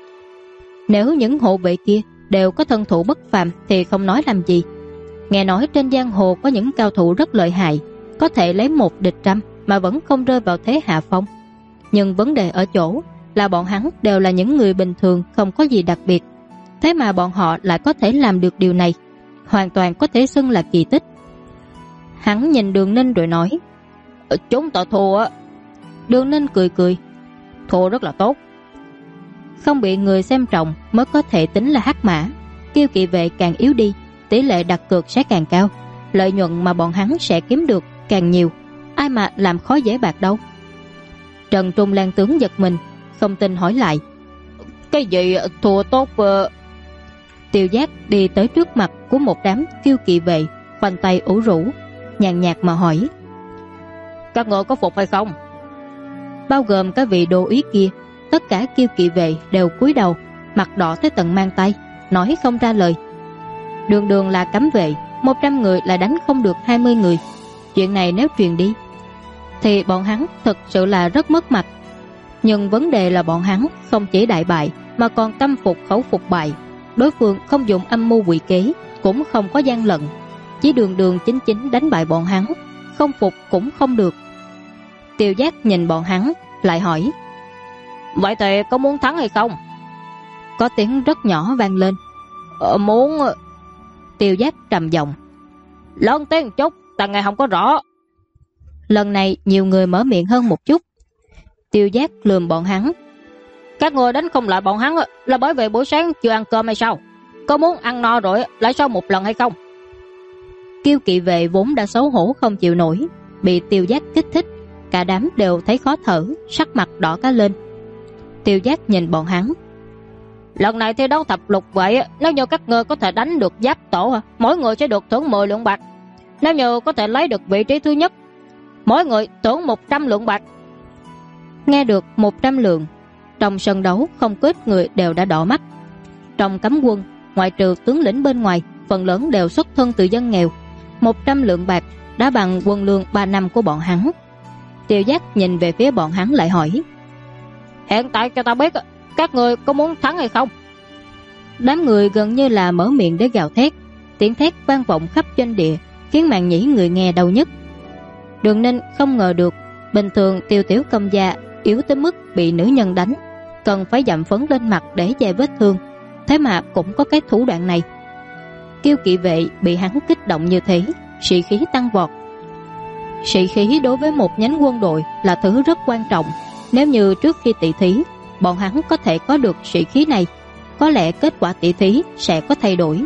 Nếu những hộ vệ kia đều có thân thủ bất phàm thì không nói làm gì. Nghe nói trên giang hồ có những cao thủ rất lợi hại, có thể lấy 1 địch 100 mà vẫn không rơi vào thế hạ phong. Nhưng vấn đề ở chỗ là bọn hắn đều là những người bình thường, không có gì đặc biệt. Thế mà bọn họ lại có thể làm được điều này, hoàn toàn có thể xưng là kỳ tích. Hắn nhìn Đường Ninh rồi nói, chúng ta thua á. Đường Ninh cười cười, thua rất là tốt. Không bị người xem trọng mới có thể tính là hắc mã. Kiêu Kỵ vệ càng yếu đi, tỷ lệ đặt cược sẽ càng cao, lợi nhuận mà bọn hắn sẽ kiếm được càng nhiều. Ai mà làm khó dễ bạc đâu. Trần Trung Lan tướng giật mình, không tin hỏi lại, cái gì thua tốt? Tiêu Giác đi tới trước mặt của một đám Kiêu Kỵ vệ, khoanh tay ủ rũ, nhàn nhạt mà hỏi, các ngươi có phục hay không? Bao gồm cái vị đô úy kia, tất cả Kiêu Kỵ vệ đều cúi đầu, mặt đỏ tới tận mang tay, nói không ra lời. Đường đường là cấm vệ, 100 người là đánh không được 20 người. Chuyện này nếu truyền đi thì bọn hắn thực sự là rất mất mặt. Nhưng vấn đề là bọn hắn không chỉ đại bại mà còn tâm phục khẩu phục bại. Đối phương không dùng âm mưu quỷ kế, cũng không có gian lận, chỉ đường đường chính chính đánh bại bọn hắn, không phục cũng không được. Tiêu Giác nhìn bọn hắn lại hỏi, vậy thì có muốn thắng hay không? Có tiếng rất nhỏ vang lên, muốn. Tiêu Giác trầm giọng, lớn tiếng chút, ta nghe không có rõ. Lần này nhiều người mở miệng hơn một chút. Tiêu Giác lườm bọn hắn, các người đánh không lại bọn hắn là bởi vì buổi sáng chưa ăn cơm hay sao? Có muốn ăn no rồi lại sau một lần hay không? Kiêu Kỵ vệ vốn đã xấu hổ không chịu nổi, bị Tiêu Giác kích thích, cả đám đều thấy khó thở, sắc mặt đỏ cả lên. Tiêu Giác nhìn bọn hắn, lần này thi đấu thập lục vậy, nếu như các ngươi có thể đánh được giáp tổ, mỗi người sẽ được thưởng 10 lượng bạc. Nếu như có thể lấy được vị trí thứ nhất, mỗi người thưởng 100 lượng bạc. Nghe được 100 lượng, trong sân đấu không có ít người đều đã đỏ mắt. Trong cấm quân, ngoại trừ tướng lĩnh bên ngoài, phần lớn đều xuất thân từ dân nghèo. 100 lượng bạc đã bằng quân lương 3 năm của bọn hắn. Tiêu Giác nhìn về phía bọn hắn lại hỏi, hiện tại cho ta biết các người có muốn thắng hay không? Đám người gần như là mở miệng để gào thét, tiếng thét vang vọng khắp doanh địa, khiến màn nhĩ người nghe đau nhức. Đường Ninh không ngờ được, bình thường Tiêu tiểu công gia yếu tới mức bị nữ nhân đánh, cần phải dặm phấn lên mặt để che vết thương, thế mà cũng có cái thủ đoạn này. Kiêu Kỵ vệ bị hắn kích động như thế, sĩ khí tăng vọt. Sĩ khí đối với một nhánh quân đội là thứ rất quan trọng. Nếu như trước khi tỷ thí bọn hắn có thể có được sĩ khí này, có lẽ kết quả tỷ thí sẽ có thay đổi.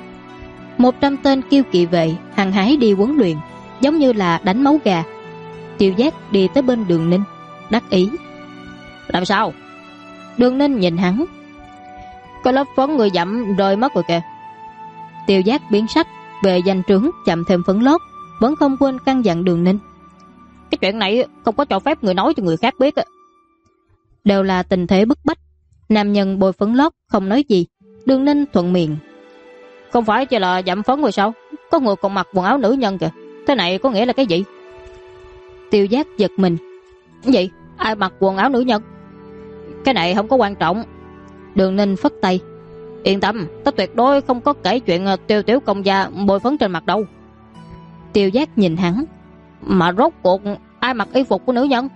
100 tên Kiêu Kỵ vệ hăng hái đi huấn luyện, giống như là đánh máu gà. Tiêu Giác đi tới bên Đường Ninh, đắc ý, làm sao? Đường Ninh nhìn hắn, cái lớp phấn người dặm rơi mất rồi kìa. Tiêu Giác biến sắc, về danh trướng chậm thêm phấn lót, vẫn không quên căn dặn Đường Ninh, cái chuyện này không có cho phép người nói cho người khác biết. Đều là tình thế bức bách, nam nhân bôi phấn lót không nói gì. Đường Ninh thuận miệng, không phải chỉ là dặm phấn rồi sao? Có người còn mặc quần áo nữ nhân kìa, thế này có nghĩa là cái gì? Tiêu Giác giật mình, cái gì? Ai mặc quần áo nữ nhân? Cái này không có quan trọng. Đường Ninh phất tay, Yên tâm, ta tuyệt đối không có kể chuyện Tiêu tiểu công gia bôi phấn trên mặt đâu. Tiêu Giác nhìn hắn. Mà rốt cuộc ai mặc y phục của nữ nhân?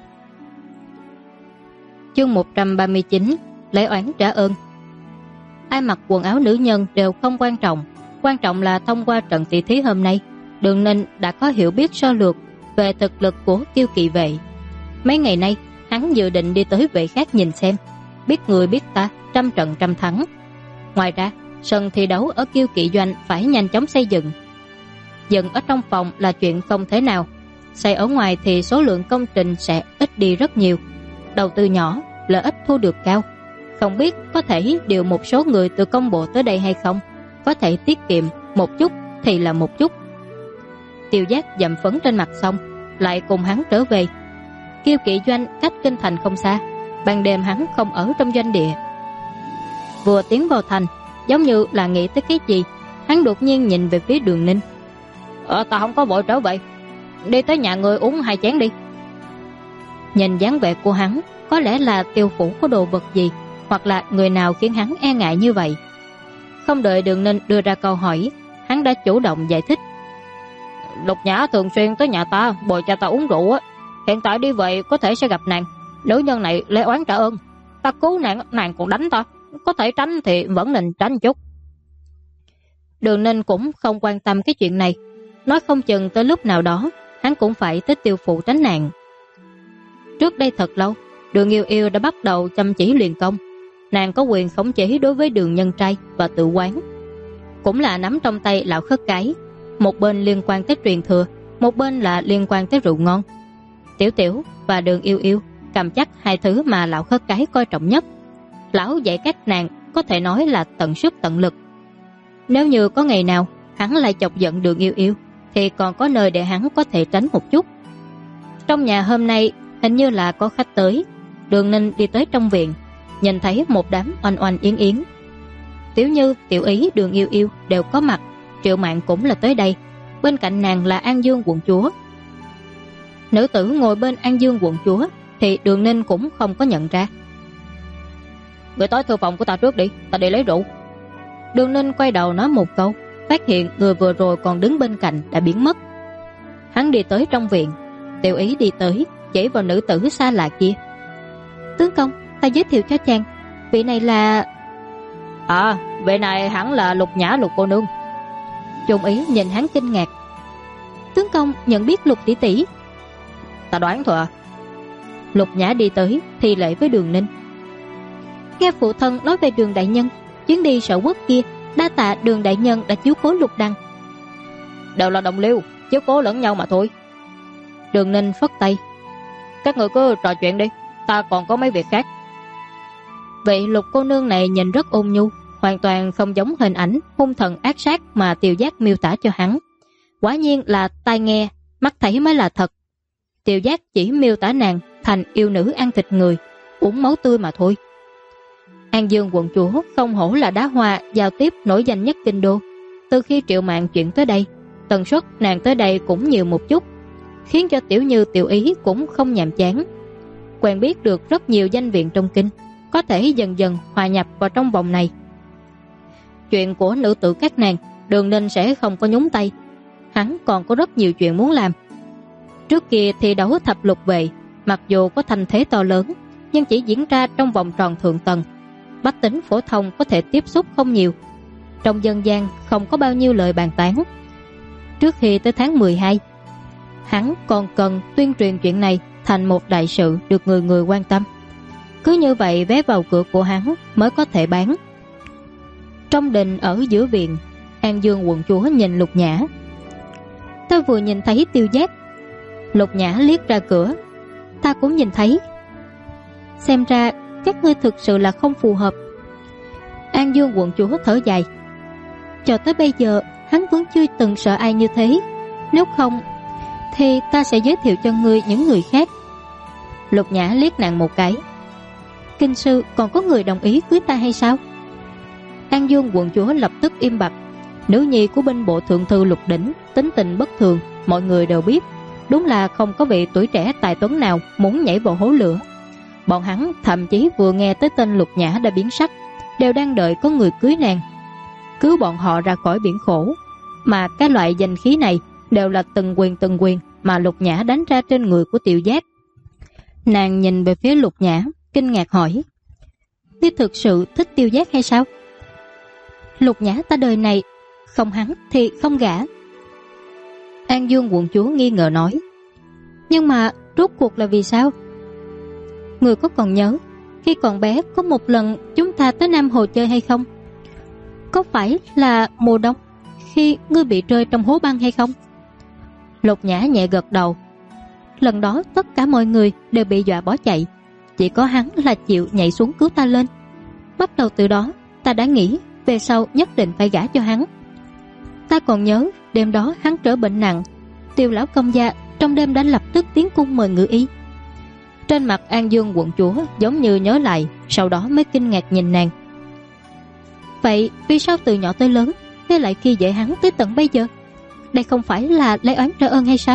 Chương 139, lễ oán trả ơn. Ai mặc quần áo nữ nhân đều không quan trọng. Quan trọng là thông qua trận tỷ thí hôm nay, Đường Ninh đã có hiểu biết sơ lược về thực lực của Kiêu Kỵ vệ. Mấy ngày nay, hắn dự định đi tới vệ khác nhìn xem, biết người biết ta, trăm trận trăm thắng. Ngoài ra, sân thi đấu ở Kiêu Kỵ doanh phải nhanh chóng xây dựng. Dựng ở trong phòng là chuyện không thể nào, xây ở ngoài thì số lượng công trình sẽ ít đi rất nhiều. Đầu tư nhỏ, lợi ích thu được cao. Không biết có thể điều một số người từ công bộ tới đây hay không? Có thể tiết kiệm một chút thì là một chút. Tiêu Giác dậm phấn trên mặt xong, lại cùng hắn trở về. Kiêu Kỵ doanh cách kinh thành không xa, ban đêm hắn không ở trong doanh địa. Vừa tiến vào thành, giống như là nghĩ tới cái gì, hắn đột nhiên nhìn về phía Đường Ninh. Ta không có vội trở về, đi tới nhà người uống 2 chén đi. Nhìn dáng vẻ của hắn, có lẽ là Tiêu phủ có đồ vật gì, hoặc là người nào khiến hắn e ngại như vậy. Không đợi Đường Ninh đưa ra câu hỏi, hắn đã chủ động giải thích. Lục Nhã thường xuyên tới nhà ta bồi cho ta uống rượu á. Hiện tại đi vậy có thể sẽ gặp nàng. Nữ nhân này lễ oán trả ơn. Ta cứu nàng còn đánh ta. Có thể tránh thì vẫn nên tránh chút. Đường Ninh cũng không quan tâm cái chuyện này. Nói không chừng tới lúc nào đó hắn cũng phải tới Tiêu phủ tránh nạn. Trước đây thật lâu, Đường Yêu Yêu đã bắt đầu chăm chỉ luyện công. Nàng có quyền khống chế đối với Đường Nhân Trai và Tự Quán, cũng là nắm trong tay lão khất cái. Một bên liên quan tới truyền thừa, một bên là liên quan tới rượu ngon. Tiểu Tiểu và Đường Yêu Yêu cầm chắc 2 thứ mà lão khất cái coi trọng nhất. Lão dạy các nàng có thể nói là tận sức tận lực. Nếu như có ngày nào hắn lại chọc giận Đường Yêu Yêu, thì còn có nơi để hắn có thể tránh một chút. Trong nhà hôm nay hình như là có khách tới. Đường Ninh đi tới trong viện, nhìn thấy một đám oanh oanh yến yến. Tiểu Như, Tiểu Ý, Đường Yêu Yêu đều có mặt. Triệu Mạn cũng là tới đây. Bên cạnh nàng là An Dương quận chúa. Nữ tử ngồi bên An Dương quận chúa thì Đường Ninh cũng không có nhận ra. Người tới thư phòng của ta trước đi, ta đi lấy rượu. Đường Ninh quay đầu nói một câu, phát hiện người vừa rồi còn đứng bên cạnh đã biến mất. Hắn đi tới trong viện. Tiểu Ý đi tới, chỉ vào nữ tử xa lạ kia. Tướng công, ta giới thiệu cho chàng, vị này là... Vị này hẳn là Lục Nhã, Lục cô nương. Trung Ý nhìn hắn kinh ngạc. Tướng công nhận biết Lục tỷ tỷ? Ta đoán thôi à. Lục Nhã đi tới thì lễ với Đường Ninh. Nghe phụ thân nói về Đường đại nhân, chuyến đi Sở Quốc kia, đa tạ Đường đại nhân đã chiếu cố Lục Đăng. Đều là đồng liêu, chiếu cố lẫn nhau mà thôi. Đường Ninh phất tay. Các người cứ trò chuyện đi, ta còn có mấy việc khác. Vậy Lục cô nương này nhìn rất ôn nhu, hoàn toàn không giống hình ảnh hung thần ác sát mà Tiêu Giác miêu tả cho hắn. Quả nhiên là tai nghe, mắt thấy mới là thật. Tiêu Giác chỉ miêu tả nàng thành yêu nữ ăn thịt người, uống máu tươi mà thôi. An Dương quận chúa không hổ là đá hoa giao tiếp nổi danh nhất kinh đô. Từ khi Triệu Mạn chuyển tới đây, tần suất nàng tới đây cũng nhiều một chút, khiến cho Tiểu Như, Tiểu Ý cũng không nhàm chán. Quen biết được rất nhiều danh viện trong kinh, có thể dần dần hòa nhập vào trong vòng này. Chuyện của nữ tử các nàng, Đường Ninh sẽ không có nhúng tay. Hắn còn có rất nhiều chuyện muốn làm. Trước kia thi đấu thập lục vệ, mặc dù có thành thế to lớn, nhưng chỉ diễn ra trong vòng tròn thượng tầng. Bách tính phổ thông có thể tiếp xúc không nhiều. Trong dân gian không có bao nhiêu lời bàn tán. Trước khi tới tháng 12, hắn còn cần tuyên truyền chuyện này thành một đại sự được người người quan tâm. Cứ như vậy vé vào cửa của hắn mới có thể bán. Trong đình ở giữa viện, An Dương quận chúa nhìn Lục Nhã. Ta vừa nhìn thấy Tiêu Giác. Lục Nhã liếc ra cửa. Ta cũng nhìn thấy. Xem ra các ngươi thực sự là không phù hợp. An Dương quận chúa thở dài. Cho tới bây giờ hắn vẫn chưa từng sợ ai như thế. Nếu không thì ta sẽ giới thiệu cho ngươi những người khác. Lục Nhã liếc nàng một cái. Kinh sư còn có người đồng ý cưới ta hay sao? An Dương quận chúa lập tức im bặt. Nữ nhi của binh bộ thượng thư Lục Đỉnh tính tình bất thường, mọi người đều biết. Đúng là không có vị tuổi trẻ tài tuấn nào muốn nhảy vào hố lửa. Bọn hắn thậm chí vừa nghe tới tên Lục Nhã đã biến sắc, đều đang đợi có người cưới nàng, cứu bọn họ ra khỏi biển khổ. Mà cái loại danh khí này đều là từng quyền mà Lục Nhã đánh ra trên người của Tiểu Giác. Nàng nhìn về phía Lục Nhã, kinh ngạc hỏi: "Ngươi thực sự thích Tiêu Giác hay sao?" "Lục Nhã ta đời này không hắn thì không gả." An Dương quận chúa nghi ngờ nói: "Nhưng mà rốt cuộc là vì sao? Ngươi có còn nhớ khi còn bé có một lần chúng ta tới Nam Hồ chơi hay không? Có phải là mùa đông khi ngươi bị rơi trong hố băng hay không?" Lục Nhã nhẹ gật đầu. "Lần đó tất cả mọi người đều bị dọa bỏ chạy, chỉ có hắn là chịu nhảy xuống cứu ta lên. Bắt đầu từ đó ta đã nghĩ về sau nhất định phải gả cho hắn. Ta còn nhớ đêm đó hắn trở bệnh nặng, Tiêu lão công gia trong đêm đã lập tức tiến cung mời ngự y." Trên mặt An Dương quận chúa giống như nhớ lại, sau đó mới kinh ngạc nhìn nàng. "Vậy vì sao từ nhỏ tới lớn ngươi lại khi dễ hắn tới tận bây giờ? Đây không phải là lấy oán trả ơn hay sao?"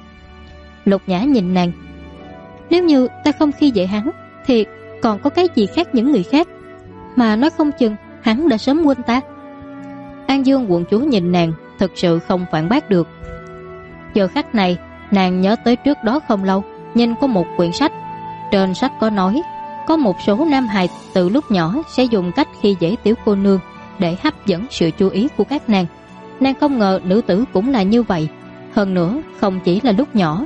Lục Nhã nhìn nàng: "Nếu như ta không khi dễ hắn thì còn có cái gì khác những người khác, mà nói không chừng hắn đã sớm quên ta." An Dương quận chúa nhìn nàng, thực sự không phản bác được. Giờ khắc này nàng nhớ tới trước đó không lâu nhìn có một quyển sách, trên sách có nói có một số nam hài từ lúc nhỏ sẽ dùng cách khi dễ tiểu cô nương để hấp dẫn sự chú ý của các nàng. Nàng không ngờ nữ tử cũng là như vậy, hơn nữa không chỉ là lúc nhỏ.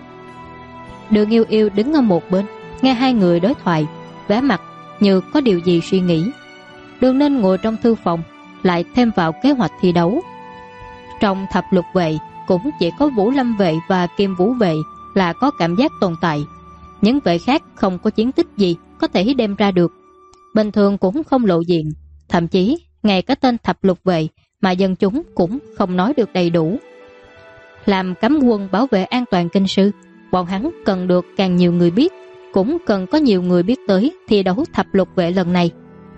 Đường Yêu Yêu đứng ở một bên nghe hai người đối thoại, vẻ mặt như có điều gì suy nghĩ. Đường Ninh ngồi trong thư phòng lại thêm vào kế hoạch thi đấu. Trong thập lục vệ cũng chỉ có Vũ Lâm vệ và Kim Vũ vệ là có cảm giác tồn tại, những vệ khác không có chiến tích gì có thể đem ra được, bình thường cũng không lộ diện, thậm chí ngay cả tên thập lục vệ mà dân chúng cũng không nói được đầy đủ. Làm cấm quân bảo vệ an toàn kinh sư, bọn hắn cần được càng nhiều người biết, cũng cần có nhiều người biết tới thi đấu thập lục vệ lần này.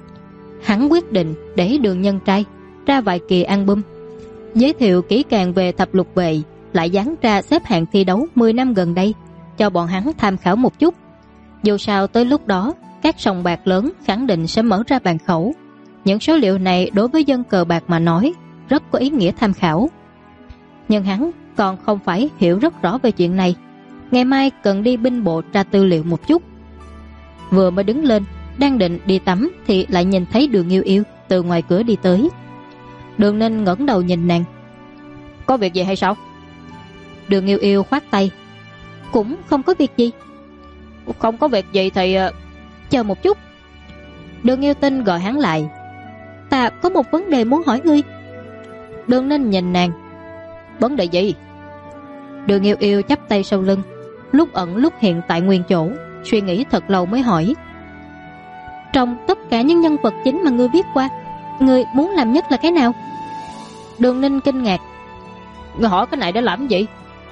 Hắn quyết định để Đường Nhân Trai ra vài kỳ album, giới thiệu kỹ càng về thập lục vệ, lại dán ra xếp hạng thi đấu 10 năm gần đây cho bọn hắn tham khảo một chút. Dù sao tới lúc đó các sòng bạc lớn khẳng định sẽ mở ra bàn khẩu. Những số liệu này đối với dân cờ bạc mà nói rất có ý nghĩa tham khảo. Nhưng hắn còn không phải hiểu rất rõ về chuyện này. Ngày mai cần đi binh bộ tra tư liệu một chút. Vừa mới đứng lên đang định đi tắm thì lại nhìn thấy Đường Yêu Yêu từ ngoài cửa đi tới. Đường Ninh ngẩng đầu nhìn nàng: "Có việc gì hay sao?" Đường Yêu Yêu khoát tay: "Cũng không có việc gì." "Không có việc gì thì "Chờ một chút." Đường Yêu Tinh gọi hắn lại: "Ta có một vấn đề muốn hỏi ngươi." Đường Ninh nhìn nàng: "Vấn đề gì?" Đường Yêu Yêu chắp tay sau lưng, lúc ẩn lúc hiện tại nguyên chỗ, suy nghĩ thật lâu mới hỏi: "Trong tất cả những nhân vật chính mà ngươi viết qua, ngươi muốn làm nhất là cái nào?" Đường Ninh kinh ngạc: "Ngươi hỏi cái này để làm gì?"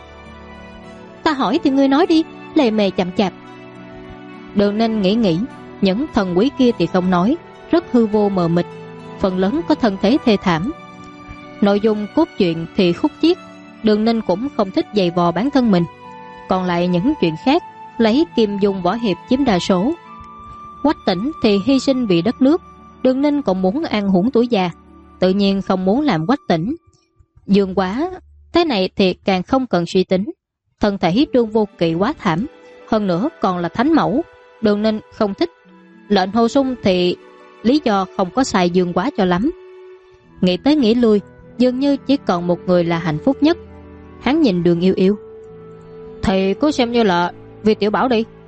"Ta hỏi thì ngươi nói đi, lề mề chậm chạp." Đường Ninh nghĩ, những thần quý kia thì không nói, rất hư vô mờ mịt, phần lớn có thân thế thê thảm. Nội dung cốt truyện thì khúc chiết, Đường Ninh cũng không thích giày vò bản thân mình. Còn lại những chuyện khác lấy kim dung võ hiệp chiếm đa số. Quách Tĩnh thì hy sinh vì đất nước, Đường Ninh còn muốn an hưởng tuổi già, tự nhiên không muốn làm Quách Tĩnh. Dương Quá thế này thì càng không cần suy tính, thân thể Trương Vô Kỵ quá thảm, hơn nữa còn là thánh mẫu, Đường Ninh không thích. Lệnh Hồ Sung thì lý do không có xài Dương Quá cho lắm. Nghĩ tới nghĩ lui, dường như chỉ còn một người là hạnh phúc nhất. Hắn nhìn Đường Yêu Yêu: "Thì cứ xem như là vì Tiểu Bảo đi."